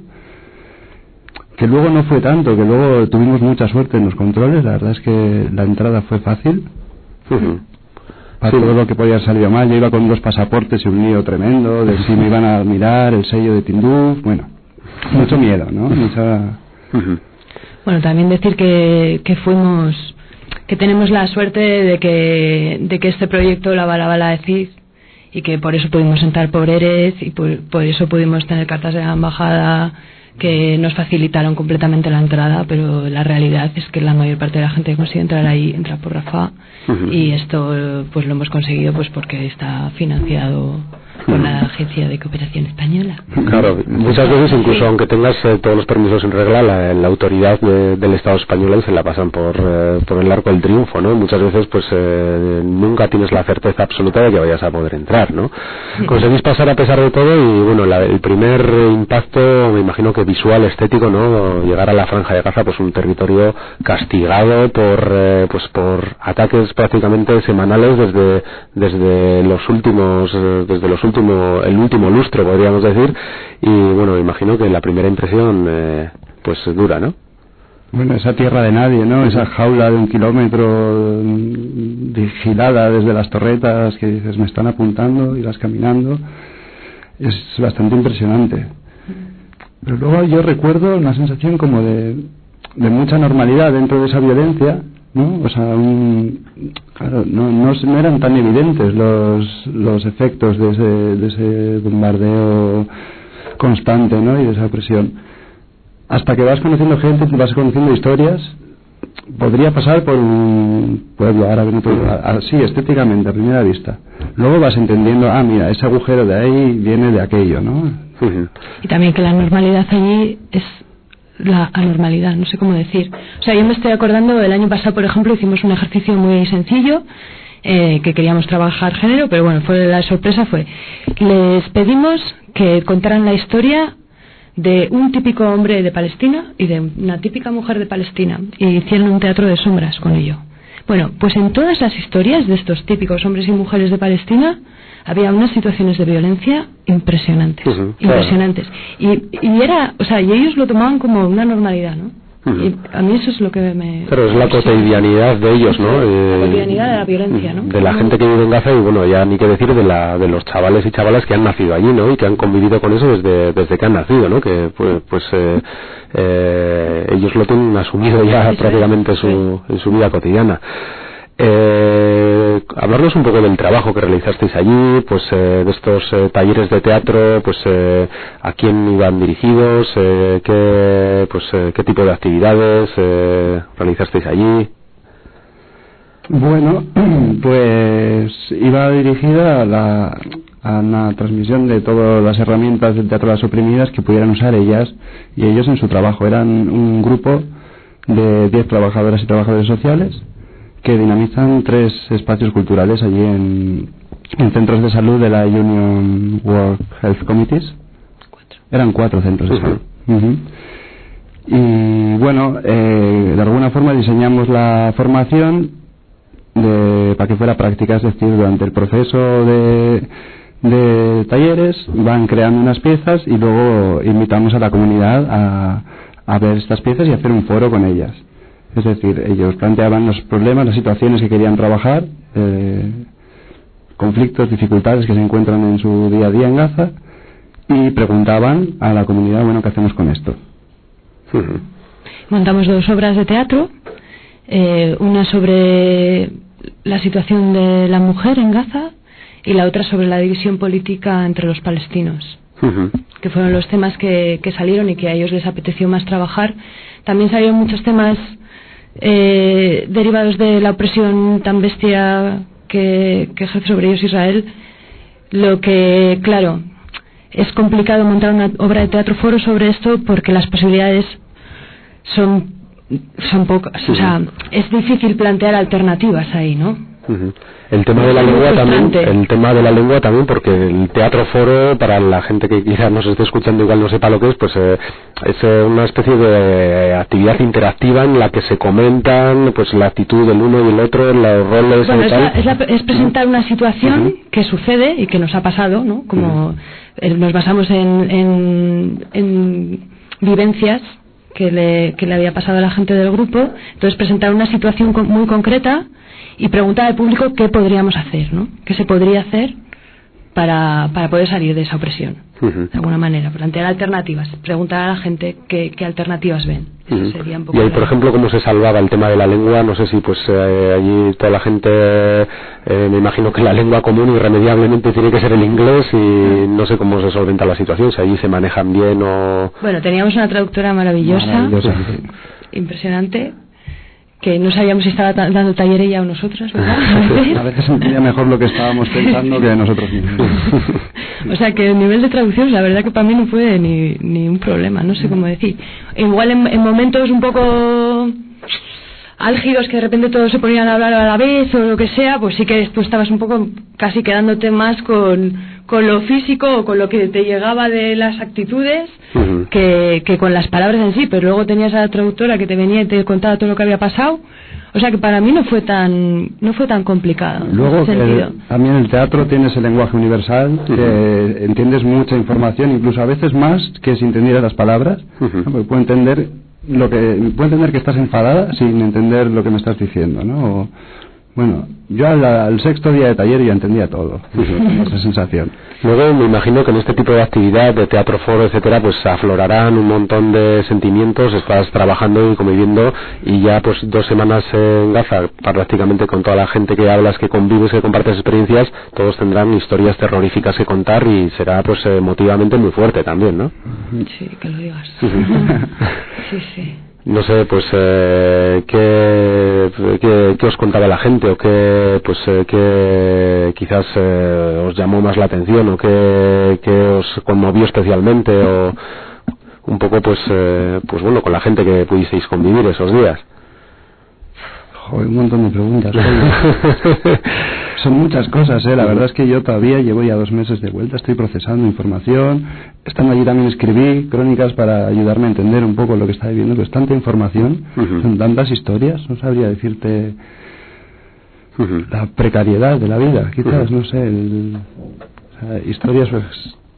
que luego no fue tanto, que luego tuvimos mucha suerte en los controles. La verdad es que la entrada fue fácil. Uh-huh. Para sí. todo lo que podía haber salido mal. Yo iba con dos pasaportes y un lío tremendo de si me iban a mirar el sello de Tinduf, bueno, mucho miedo, ¿no? Mucha... Uh-huh. Bueno, también decir que, que fuimos, que tenemos la suerte de que, de que este proyecto la bala bala de Cid, y que por eso pudimos entrar por Erez y por, por eso pudimos tener cartas de la embajada que nos facilitaron completamente la entrada, pero la realidad es que la mayor parte de la gente que consigue entrar ahí entra por Rafah. Uh-huh. Y esto pues lo hemos conseguido pues porque está financiado con la Agencia de Cooperación Española. Claro, muchas veces incluso aunque tengas eh, todos los permisos en regla, la, la autoridad de, del Estado español se la pasan por, eh, por el arco del triunfo, ¿no? Muchas veces pues eh, nunca tienes la certeza absoluta de que vayas a poder entrar, ¿no? Sí. Conseguís pasar a pesar de todo y bueno, la, el primer impacto, me imagino que visual, estético, ¿no? Llegar a la Franja de Gaza, pues un territorio castigado por eh, pues por ataques prácticamente semanales desde desde los últimos eh, desde los últimos el último lustro, podríamos decir, y bueno, me imagino que la primera impresión eh, pues dura, ¿no? Bueno, esa tierra de nadie, ¿no? Esa jaula de un kilómetro vigilada desde las torretas que dices, me están apuntando, y vas caminando, es bastante impresionante. Pero luego yo recuerdo una sensación como de, de mucha normalidad dentro de esa violencia, ¿no? O sea, un, claro, no, no, no eran tan evidentes los, los efectos de ese, de ese bombardeo constante, ¿no? Y de esa presión. Hasta que vas conociendo gente, vas conociendo historias podría pasar por un pueblo árabe, así estéticamente a primera vista. Luego vas entendiendo, ah, mira, ese agujero de ahí viene de aquello, ¿no? Y también que la normalidad allí es la anormalidad, no sé cómo decir. O sea, yo me estoy acordando, el año pasado, por ejemplo, hicimos un ejercicio muy sencillo, eh, que queríamos trabajar género, pero bueno, fue la sorpresa fue, les pedimos que contaran la historia de un típico hombre de Palestina y de una típica mujer de Palestina, y hicieron un teatro de sombras con ello. Bueno, pues en todas las historias de estos típicos hombres y mujeres de Palestina había unas situaciones de violencia impresionantes, uh-huh, impresionantes. Claro. Y, y era, o sea, y ellos lo tomaban como una normalidad, ¿no? Uh-huh. Y a mí eso es lo que me... Pero es la cotidianidad de ellos, ¿no? La cotidianidad de la violencia, ¿no? De la gente que vive en Gaza y, bueno, ya ni qué decir de la de los chavales y chavalas que han nacido allí, ¿no? Y que han convivido con eso desde desde que han nacido, ¿no? Que, pues, pues eh, eh, ellos lo tienen asumido ya sí, prácticamente sí. Su, en su vida cotidiana. Eh, hablarnos un poco del trabajo que realizasteis allí, pues eh, de estos eh, talleres de teatro, pues eh, a quién iban dirigidos, eh, qué, pues eh, qué tipo de actividades eh, realizasteis allí. Bueno, pues iba dirigida a la a una transmisión de todas las herramientas del teatro de las oprimidas que pudieran usar ellas y ellos en su trabajo. Eran un grupo de diez trabajadoras y trabajadores sociales que dinamizan tres espacios culturales allí en, en centros de salud de la Union World Health Committees. Cuatro. Eran cuatro centros de salud. Uh-huh. Y bueno, eh, de alguna forma diseñamos la formación de, para que fuera práctica, es decir, durante el proceso de, de talleres van creando unas piezas y luego invitamos a la comunidad a, a ver estas piezas y hacer un foro con ellas. Es decir, ellos planteaban los problemas, las situaciones que querían trabajar, eh, conflictos, dificultades que se encuentran en su día a día en Gaza y preguntaban a la comunidad, bueno, ¿qué hacemos con esto? Uh-huh. Montamos dos obras de teatro, eh, una sobre la situación de la mujer en Gaza y la otra sobre la división política entre los palestinos. Uh-huh. Que fueron los temas que, que salieron y que a ellos les apeteció más trabajar. También salieron muchos temas Eh, derivados de la opresión tan bestia que, que ejerce sobre ellos Israel, lo que, claro, es complicado montar una obra de teatro foro sobre esto porque las posibilidades son son pocas, sí. O sea, es difícil plantear alternativas ahí, ¿no? Uh-huh. El tema de la lengua también, el tema de la lengua también, porque el teatro foro, para la gente que quizás nos esté escuchando igual no sepa lo que es, pues eh, es eh, una especie de actividad interactiva en la que se comentan pues la actitud del uno y el otro, los roles. Bueno, es, la, es, la, es presentar una situación uh-huh. que sucede y que nos ha pasado, ¿no? Como uh-huh. eh, nos basamos en, en, en vivencias que le, que le había pasado a la gente del grupo, entonces presentar una situación con, muy concreta y preguntar al público qué podríamos hacer, ¿no? ¿Qué se podría hacer para, para poder salir de esa opresión? Uh-huh. De alguna manera, plantear alternativas, preguntar a la gente qué, qué alternativas ven. Uh-huh. Sería un poco y ahí, por ejemplo, ¿cómo se salvaba el tema de la lengua? No sé si pues eh, allí toda la gente, eh, me imagino que la lengua común irremediablemente tiene que ser el inglés y uh-huh. no sé cómo se solventa la situación, si allí se manejan bien o... Bueno, teníamos una traductora maravillosa, maravillosa. impresionante, que no sabíamos si estaba ta- dando taller ella o nosotros, ¿verdad? A veces se entendía mejor lo que estábamos pensando que nosotros mismos. O sea que el nivel de traducción, la verdad que para mí no fue ni, ni un problema, no sé cómo decir. Igual en, en momentos un poco álgidos que de repente todos se ponían a hablar a la vez o lo que sea, pues sí que tú estabas un poco casi quedándote más con, con lo físico o con lo que te llegaba de las actitudes uh-huh. que, que con las palabras en sí, pero luego tenías a la traductora que te venía y te contaba todo lo que había pasado. O sea que para mí no fue tan no fue tan complicado. Luego que el, también el teatro tiene ese lenguaje universal que uh-huh. entiendes mucha información, incluso a veces más que si entendieras las palabras, uh-huh. ¿no? Porque puedo entender lo que puedo entender que estás enfadada sin entender lo que me estás diciendo, ¿no? O, bueno, yo al, al sexto día de taller ya entendía todo, uh-huh. esa sensación. Luego me imagino que en este tipo de actividad de teatro foro, etcétera, pues aflorarán un montón de sentimientos, estás trabajando y conviviendo y ya pues dos semanas en Gaza, prácticamente con toda la gente que hablas, que convives, que compartes experiencias, todos tendrán historias terroríficas que contar y será pues emotivamente muy fuerte también, ¿no? Sí, que lo digas. sí, sí. no sé, pues eh, ¿qué, qué, qué os contaba la gente o qué, pues, eh, qué quizás eh, os llamó más la atención o qué, qué os conmovió especialmente o un poco pues, eh, pues bueno, con la gente que pudisteis convivir esos días? Joder, un montón de preguntas. Son muchas cosas, ¿eh? La verdad es que yo todavía llevo ya dos meses de vuelta, estoy procesando información. Estando allí también escribí crónicas para ayudarme a entender un poco lo que estaba viviendo, que es tanta información, uh-huh. son tantas historias, no sabría decirte uh-huh. la precariedad de la vida, quizás, uh-huh. no sé, el, o sea, historias, pues,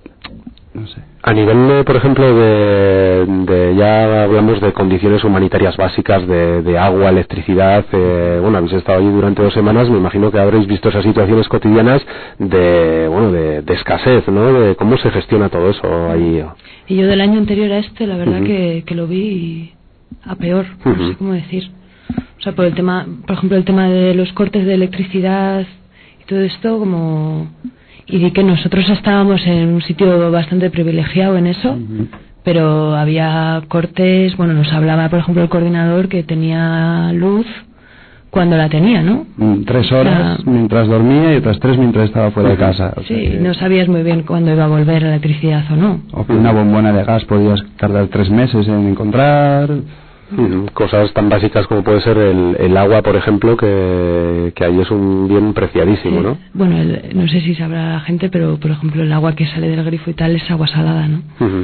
no sé. A nivel, de, por ejemplo, de, de ya hablamos de condiciones humanitarias básicas, de, de agua, electricidad, eh, bueno, habéis estado allí durante dos semanas, me imagino que habréis visto esas situaciones cotidianas de, bueno, de, de escasez, ¿no? De cómo se gestiona todo eso ahí. Y yo del año anterior a este, la verdad uh-huh. que, que lo vi a peor, no uh-huh. sé cómo decir. O sea, por el tema, por ejemplo, el tema de los cortes de electricidad y todo esto, como... Y di que nosotros estábamos en un sitio bastante privilegiado en eso, uh-huh. pero había cortes, bueno, nos hablaba, por ejemplo, el coordinador que tenía luz cuando la tenía, ¿no? Mm, tres horas o sea, mientras dormía y otras tres mientras estaba fuera uh-huh. de casa. O sí, sea que... no sabías muy bien cuándo iba a volver la electricidad o no. O que una bombona de gas podías tardar tres meses en encontrar... Uh-huh. Cosas tan básicas como puede ser el, el agua, por ejemplo, que, que ahí es un bien preciadísimo, sí. ¿no? Bueno, el, no sé si sabrá la gente, pero por ejemplo el agua que sale del grifo y tal es agua salada, ¿no? Uh-huh.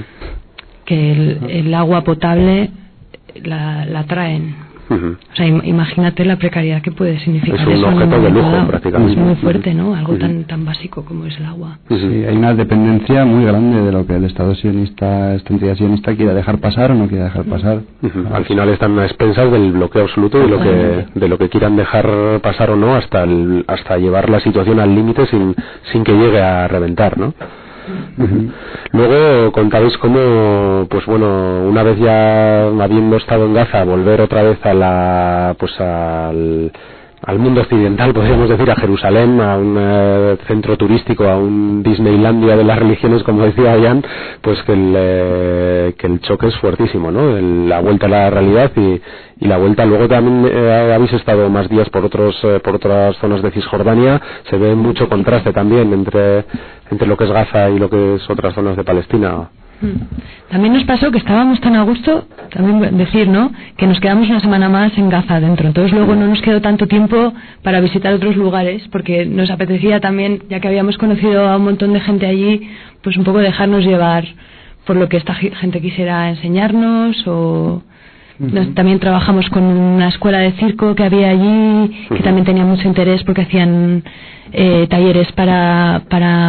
Que el, el agua potable la, la traen. Uh-huh. O sea, im- imagínate la precariedad que puede significar eso. Es un eso objeto de lujo, dado. prácticamente. Es muy fuerte, ¿no? Algo uh-huh. tan tan básico como es el agua. Uh-huh. Sí, hay una dependencia muy grande de lo que el Estado sionista, esta entidad sionista quiera dejar pasar o no quiera dejar pasar. Uh-huh. Al final están a expensas del bloqueo absoluto de lo que de lo que quieran dejar pasar o no, hasta el, hasta llevar la situación al límite sin sin que llegue a reventar, ¿no? Uh-huh. Luego contabais cómo, pues bueno, una vez ya habiendo estado en Gaza, volver otra vez a la, pues al, al mundo occidental, podríamos decir, a Jerusalén, a un eh, centro turístico, a un Disneylandia de las religiones, como decía Jan, pues que el, eh, que el choque es fuertísimo, ¿no? El, la vuelta a la realidad y, y la vuelta. Luego también eh, habéis estado más días por otros eh, por otras zonas de Cisjordania. Se ve mucho contraste también entre entre lo que es Gaza y lo que es otras zonas de Palestina. También nos pasó que estábamos tan a gusto, también decir, ¿no?, que nos quedamos una semana más en Gaza adentro. Entonces luego no nos quedó tanto tiempo para visitar otros lugares, porque nos apetecía también, ya que habíamos conocido a un montón de gente allí, pues un poco dejarnos llevar por lo que esta gente quisiera enseñarnos. O nos, también trabajamos con una escuela de circo que había allí, que también tenía mucho interés porque hacían eh, talleres para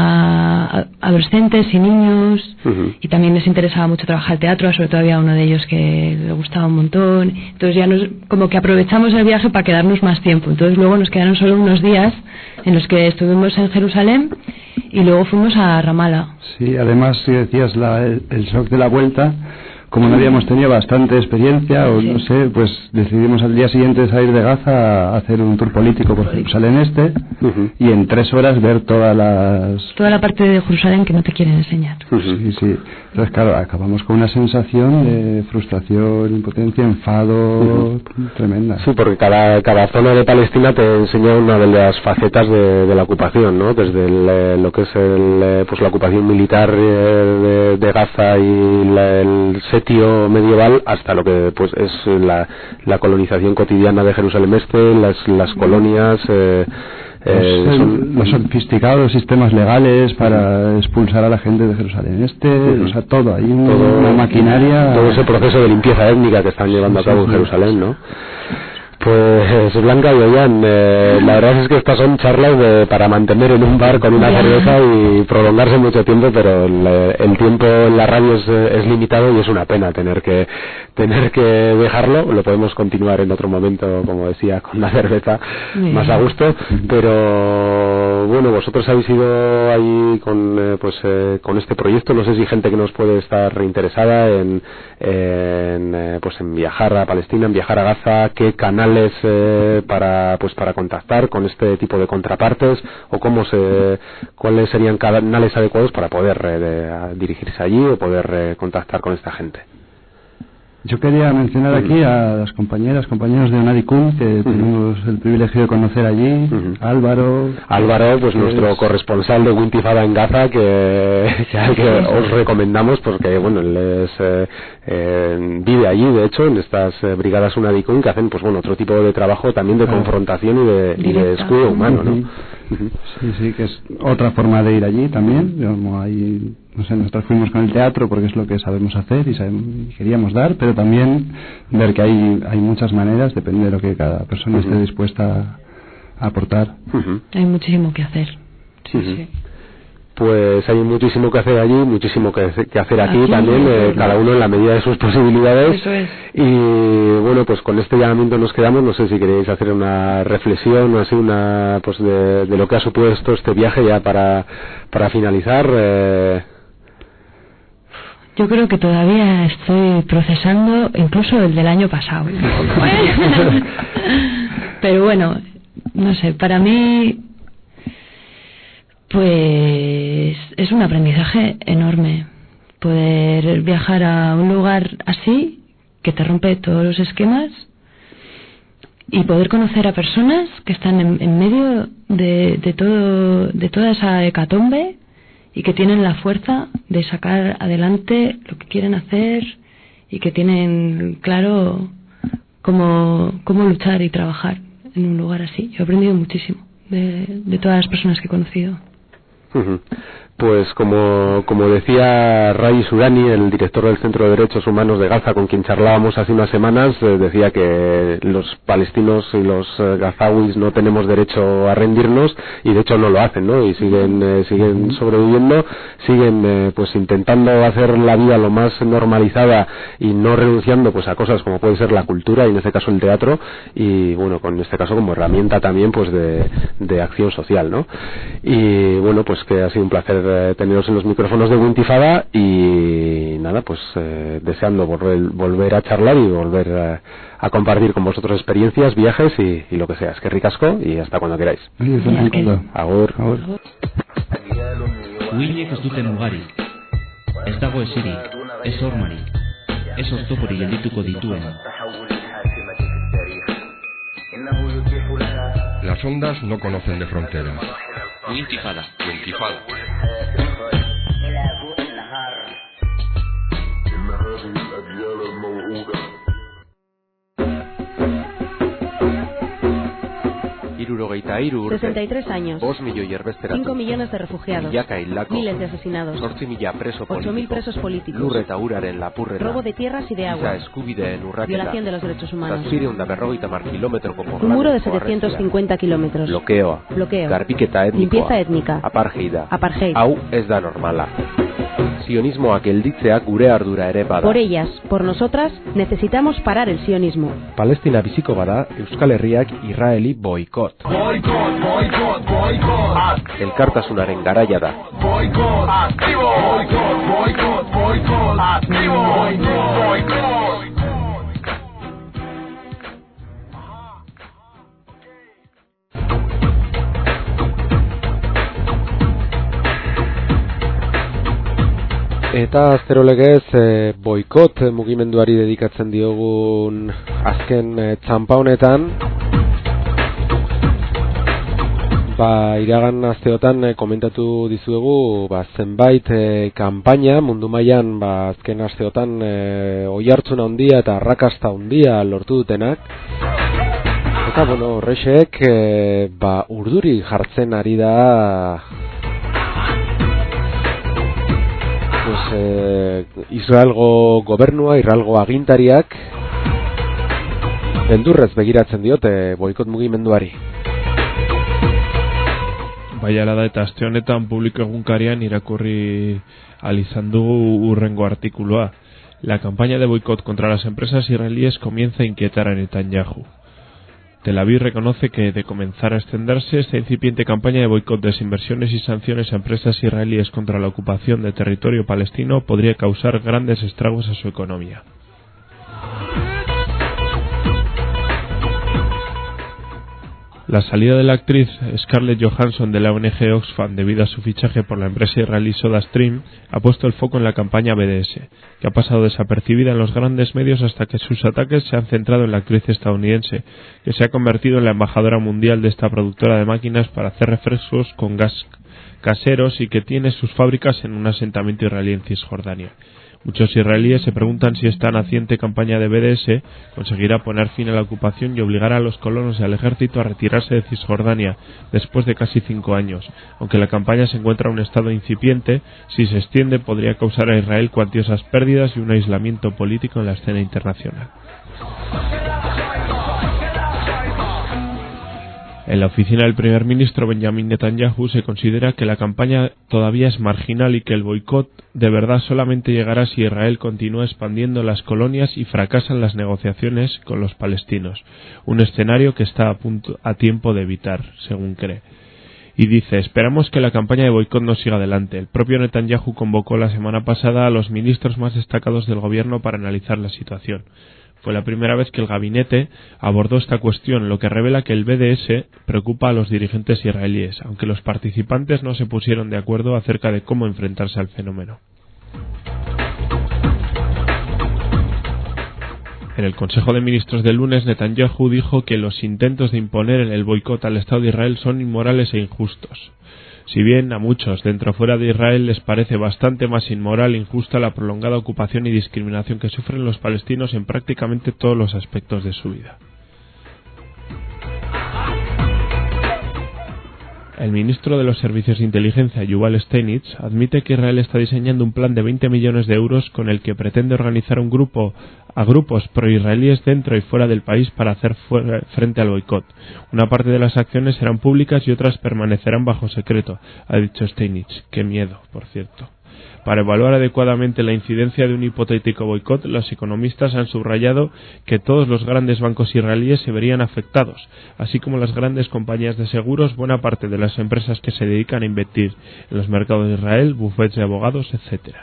para adolescentes y niños, uh-huh. y también les interesaba mucho trabajar teatro, sobre todo había uno de ellos que le gustaba un montón. Entonces ya nos, como que aprovechamos el viaje para quedarnos más tiempo. Entonces luego nos quedaron solo unos días en los que estuvimos en Jerusalén y luego fuimos a Ramallah. Sí, además si decías la, el, el shock de la vuelta, como no habíamos tenido bastante experiencia, o sí. no sé, pues decidimos al día siguiente salir de Gaza a hacer un tour político por Jerusalén Este, uh-huh. y en tres horas ver todas las... Toda la parte de Jerusalén que no te quieren enseñar. Uh-huh. Sí, sí. Entonces, claro, acabamos con una sensación de frustración, impotencia, enfado, uh-huh. tremenda. Sí, porque cada, cada zona de Palestina te enseña una de las facetas de, de la ocupación, ¿no? Desde el, lo que es el, pues la ocupación militar de, de Gaza y la, el setio medieval hasta lo que pues es la, la colonización cotidiana de Jerusalén Este, las, las colonias, eh, eh, los, son, los sofisticados sistemas legales para expulsar a la gente de Jerusalén Este, uh-huh. o sea, todo, hay un, todo, una maquinaria, todo ese proceso de limpieza étnica que están llevando sí, a cabo sí, en Jerusalén, ¿no? Pues Blanca y Ollán, eh, la verdad es que estas son charlas de, para mantener en un bar con una cerveza y prolongarse mucho tiempo, pero el, el tiempo en la radio es, es limitado y es una pena tener que tener que dejarlo. Lo podemos continuar en otro momento, como decía, con la cerveza Bien. más a gusto, pero bueno, vosotros habéis ido ahí con eh, pues eh, con este proyecto. No sé si gente que nos puede estar interesada en, en eh, pues en viajar a Palestina, en viajar a Gaza, qué canal Eh, para pues para contactar con este tipo de contrapartes, o cómo se cuáles serían canales adecuados para poder eh, de, dirigirse allí o poder eh, contactar con esta gente. Yo quería mencionar Uh-huh. aquí a las compañeras, compañeros de Onadicum, que uh-huh. tenemos el privilegio de conocer allí, uh-huh. Álvaro. Álvaro, pues nuestro es... corresponsal de Wintifada en Gaza, que, que, que os recomendamos porque, bueno, él es, eh, eh, vive allí, de hecho, en estas eh, brigadas Onadicum, que hacen, pues bueno, otro tipo de trabajo también de claro. confrontación y de, y de escudo humano, ¿no? Uh-huh. Uh-huh. Sí, sí, que es otra forma de ir allí también. Como hay, no sé, nosotros fuimos con el teatro porque es lo que sabemos hacer y sabemos, queríamos dar, pero también ver que hay, hay muchas maneras, depende de lo que cada persona uh-huh. esté dispuesta a aportar. Uh-huh. Hay muchísimo que hacer. Sí, uh-huh. sí. Pues hay muchísimo que hacer allí, muchísimo que, que hacer aquí, aquí también, eh, cada uno en la medida de sus posibilidades. Eso es. Y bueno, pues con este llamamiento nos quedamos. No sé si queréis hacer una reflexión o así, una pues de, de lo que ha supuesto este viaje ya para, para finalizar. Eh... Yo creo que todavía estoy procesando incluso el del año pasado. Pero bueno, no sé, para mí... Pues es un aprendizaje enorme poder viajar a un lugar así que te rompe todos los esquemas y poder conocer a personas que están en, en medio de, de todo de toda esa hecatombe y que tienen la fuerza de sacar adelante lo que quieren hacer y que tienen claro cómo, cómo luchar y trabajar en un lugar así. Yo he aprendido muchísimo de, de todas las personas que he conocido. Uh-huh. Pues como, como decía Ray Surani, el director del Centro de Derechos Humanos de Gaza, con quien charlábamos hace unas semanas, eh, decía que los palestinos y los eh, gazawis no tenemos derecho a rendirnos, y de hecho no lo hacen, ¿no? Y siguen eh, siguen sobreviviendo, siguen eh, pues intentando hacer la vida lo más normalizada y no renunciando pues a cosas como puede ser la cultura y en este caso el teatro, y bueno, con este caso como herramienta también pues de, de acción social, ¿no? Y bueno, pues que ha sido un placer teneros en los micrófonos de Wintifada y nada, pues eh, deseando volver, volver a charlar y volver eh, a compartir con vosotros experiencias, viajes y, y lo que sea. Es que ricasco y hasta cuando queráis. Agur. Agur. Uinek ez duten ugari, ez dago esiri, ez hormari, ez oztopori geldituko dituen. Las ondas no conocen de fronteras. Wintifada. Wintifada. Hirurogeita hiru urte. sesenta y tres años. Bost milioi erbestera. cinco millones de refugiados. Milaka hildako. Miles de asesinados. Zortzi mila preso político. Ocho mil presos políticos. Lur eta uraren lapurreta. Robo de tierras y de agua. Giza eskubideen urraketa. Violación de los derechos humanos. Zazpideun da berrogeita hamar kilometroko porlana. Un muro de setecientos cincuenta kilómetros. Bloqueoa. Bloqueo. Garbiketa etnikoa. Limpieza étnica. Apartheida. Apartheid. Hau ez da normala. Sionismoak gelditzeak gure ardura ere bada. Por ellas, por nosotras, necesitamos parar el sionismo. Palestina biziko bada, Euskal Herriak Israeli boikot. Boikot, boikot, boikot. Elkartasunaren garaia da. Boikot, aktibo. Boikot, boikot, boikot. Aktibo. Boikot, boikot. Eta aztero legez e, boikot mugimenduari dedikatzen diogun azken e, txampa honetan, ba, iragan asteotan e, komentatu dizuegu ba, zenbait e, kanpaina mundu mailan ba, azken asteotan e, oihartzuna handia eta arrakasta handia lortu dutenak. Eta bueno, horrexek e, ba, urduri jartzen ari da pues, eh, Israelgo gobernua, Israelgo agintariak beldurrez begiratzen diote boikot mugimenduari. Baiala da eta aste honetan publiko egunkarian irakurri ahal izan dugu urrengo artikulua. La campaña de boicot contra las empresas israelíes comienza a inquietar a Netanyahu. Tel Aviv reconoce que, de comenzar a extenderse, esta incipiente campaña de boicot, desinversiones y sanciones a empresas israelíes contra la ocupación de territorio palestino podría causar grandes estragos a su economía. La salida de la actriz Scarlett Johansson de la O N G Oxfam debido a su fichaje por la empresa israelí SodaStream ha puesto el foco en la campaña B D S, que ha pasado desapercibida en los grandes medios hasta que sus ataques se han centrado en la actriz estadounidense, que se ha convertido en la embajadora mundial de esta productora de máquinas para hacer refrescos con gas caseros y que tiene sus fábricas en un asentamiento israelí en Cisjordania. Muchos israelíes se preguntan si esta naciente campaña de B D S conseguirá poner fin a la ocupación y obligar a los colonos y al ejército a retirarse de Cisjordania después de casi cinco años. Aunque la campaña se encuentra en un estado incipiente, si se extiende podría causar a Israel cuantiosas pérdidas y un aislamiento político en la escena internacional. En la oficina del primer ministro Benjamin Netanyahu se considera que la campaña todavía es marginal y que el boicot de verdad solamente llegará si Israel continúa expandiendo las colonias y fracasan las negociaciones con los palestinos, un escenario que está a, punto, a tiempo de evitar, según cree. Y dice, esperamos que la campaña de boicot no siga adelante. El propio Netanyahu convocó la semana pasada a los ministros más destacados del gobierno para analizar la situación. Fue la primera vez que el gabinete abordó esta cuestión, lo que revela que el B D S preocupa a los dirigentes israelíes, aunque los participantes no se pusieron de acuerdo acerca de cómo enfrentarse al fenómeno. En el Consejo de Ministros del lunes, Netanyahu dijo que los intentos de imponer el boicot al Estado de Israel son inmorales e injustos. Si bien a muchos dentro o fuera de Israel les parece bastante más inmoral e injusta la prolongada ocupación y discriminación que sufren los palestinos en prácticamente todos los aspectos de su vida. El ministro de los Servicios de Inteligencia, Yuval Steinitz, admite que Israel está diseñando un plan de veinte millones de euros con el que pretende organizar un grupo a grupos pro-israelíes dentro y fuera del país para hacer fuera, frente al boicot. Una parte de las acciones serán públicas y otras permanecerán bajo secreto, ha dicho Steinitz. Qué miedo, por cierto. Para evaluar adecuadamente la incidencia de un hipotético boicot, los economistas han subrayado que todos los grandes bancos israelíes se verían afectados, así como las grandes compañías de seguros, buena parte de las empresas que se dedican a invertir en los mercados de Israel, bufetes de abogados, etcétera.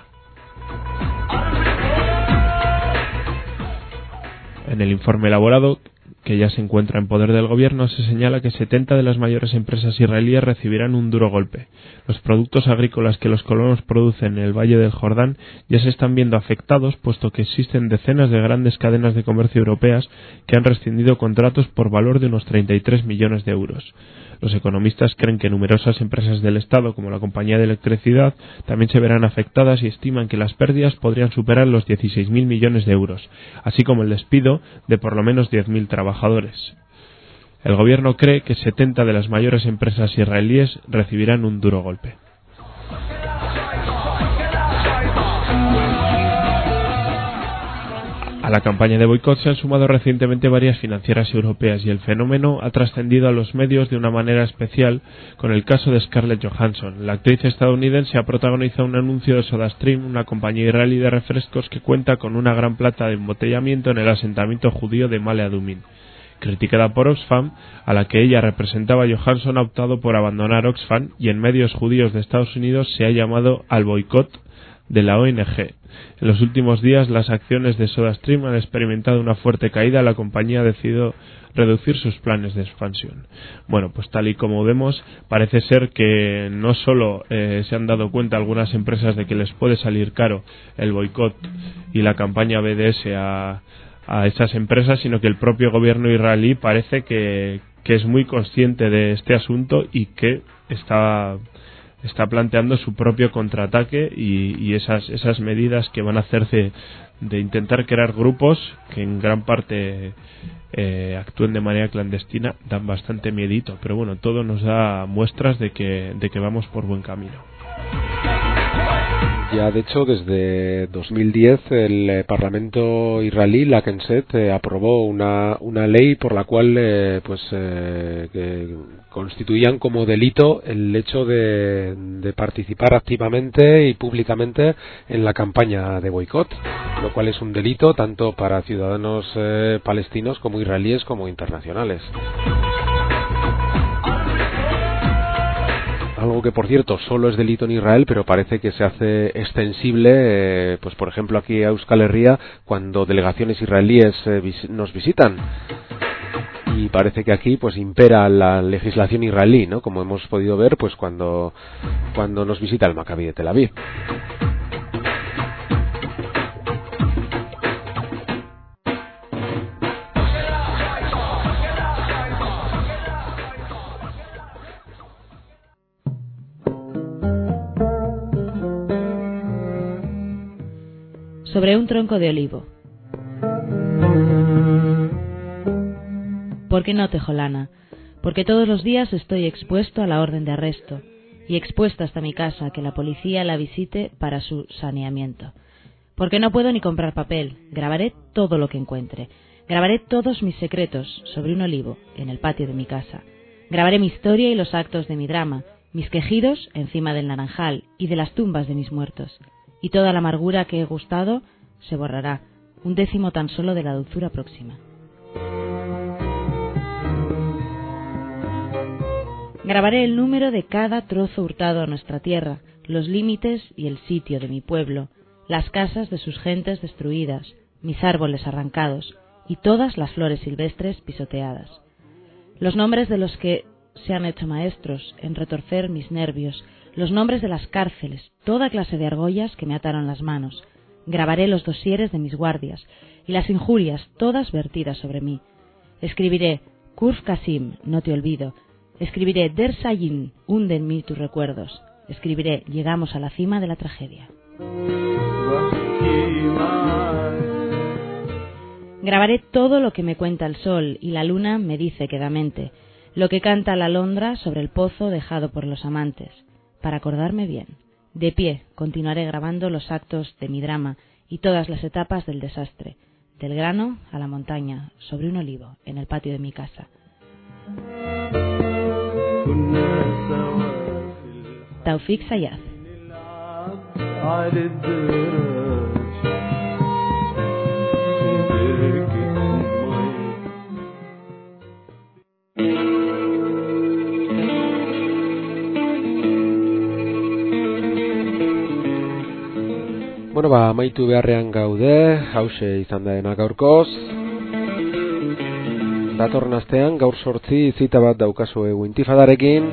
En el informe elaborado, que ya se encuentra en poder del gobierno, se señala que setenta de las mayores empresas israelíes recibirán un duro golpe. Los productos agrícolas que los colonos producen en el Valle del Jordán ya se están viendo afectados, puesto que existen decenas de grandes cadenas de comercio europeas que han rescindido contratos por valor de unos treinta y tres millones de euros. Los economistas creen que numerosas empresas del Estado, como la compañía de electricidad, también se verán afectadas y estiman que las pérdidas podrían superar los dieciséis mil millones de euros, así como el despido de por lo menos diez mil trabajadores. El gobierno cree que setenta de las mayores empresas israelíes recibirán un duro golpe. A la campaña de boicot se han sumado recientemente varias financieras europeas y el fenómeno ha trascendido a los medios de una manera especial con el caso de Scarlett Johansson. La actriz estadounidense ha protagonizado un anuncio de SodaStream, una compañía israelí de refrescos que cuenta con una gran planta de embotellamiento en el asentamiento judío de Male Adumim. Criticada por Oxfam, a la que ella representaba, Johansson ha optado por abandonar Oxfam y en medios judíos de Estados Unidos se ha llamado al boicot de la O N G. En los últimos días, las acciones de SodaStream han experimentado una fuerte caída. La compañía ha decidido reducir sus planes de expansión. Bueno, pues tal y como vemos, parece ser que no solo eh, se han dado cuenta algunas empresas de que les puede salir caro el boicot y la campaña B D S a, a esas empresas, sino que el propio gobierno israelí parece que, que es muy consciente de este asunto y que está... está planteando su propio contraataque y, y esas esas medidas que van a hacer de, de intentar crear grupos que en gran parte eh, actúen de manera clandestina dan bastante miedito, pero bueno, todo nos da muestras de que, de que vamos por buen camino. Ya, de hecho, desde dos mil diez el eh, Parlamento israelí, la Knesset, eh, aprobó una, una ley por la cual eh, pues eh, que constituían como delito el hecho de, de participar activamente y públicamente en la campaña de boicot, lo cual es un delito tanto para ciudadanos eh, palestinos como israelíes como internacionales. Algo que, por cierto, solo es delito en Israel, pero parece que se hace extensible, eh, pues por ejemplo aquí a Euskal Herria, cuando delegaciones israelíes eh, vis- nos visitan. y parece que aquí pues impera la legislación israelí, ¿no? Como hemos podido ver pues cuando, cuando nos visita el Maccabi de Tel Aviv. Sobre un tronco de olivo. ¿Por qué no, Tejolana? Porque todos los días estoy expuesto a la orden de arresto y expuesto hasta mi casa a que la policía la visite para su saneamiento. Porque no puedo ni comprar papel. Grabaré todo lo que encuentre. Grabaré todos mis secretos sobre un olivo en el patio de mi casa. Grabaré mi historia y los actos de mi drama, mis quejidos encima del naranjal y de las tumbas de mis muertos. Y toda la amargura que he gustado se borrará, un décimo tan solo de la dulzura próxima. Grabaré el número de cada trozo hurtado a nuestra tierra, los límites y el sitio de mi pueblo, las casas de sus gentes destruidas, mis árboles arrancados y todas las flores silvestres pisoteadas. Los nombres de los que se han hecho maestros en retorcer mis nervios, los nombres de las cárceles, toda clase de argollas que me ataron las manos. Grabaré los dosieres de mis guardias y las injurias todas vertidas sobre mí. Escribiré Kurf Kasim, no te olvido. Escribiré Der Sayin, hunde en mí tus recuerdos. Escribiré Llegamos a la cima de la tragedia. Grabaré todo lo que me cuenta el sol y la luna me dice quedamente, lo que canta la alondra sobre el pozo dejado por los amantes. Para acordarme bien, de pie continuaré grabando los actos de mi drama y todas las etapas del desastre, del grano a la montaña, sobre un olivo, en el patio de mi casa. Taufik Sayad. Bueno, ba, amaitu beharrean gaude, hause izan daena gaurkoz. Datorren astean, gaur sortzi zita bat daukazue Wintifadarekin.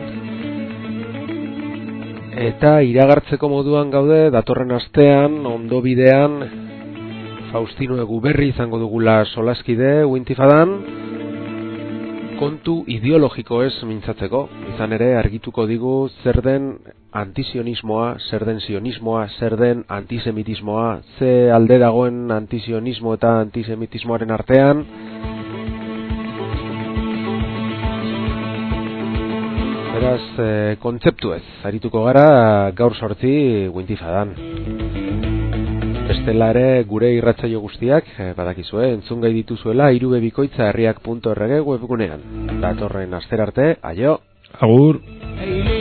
Eta iragartzeko moduan gaude, datorren astean, ondo bidean, Faustino Eguberri izango dugula solaskide Wintifadan. Kontu ideologiko ez mintzatzeko, izan ere argituko digu zer den antizionismoa, zer den sionismoa, zer den antisemitismoa, ze alde dagoen antizionismo eta antisemitismoaren artean. Beraz, e, kontzeptu ez, arituko gara gaur sortzi Wintifadan. Bestela ere gure irratsaio guztiak, e, badakizue, entzungai dituzuela irubebikoitza herriak puntu org webgunean. Datorren astera arte, aio! Agur!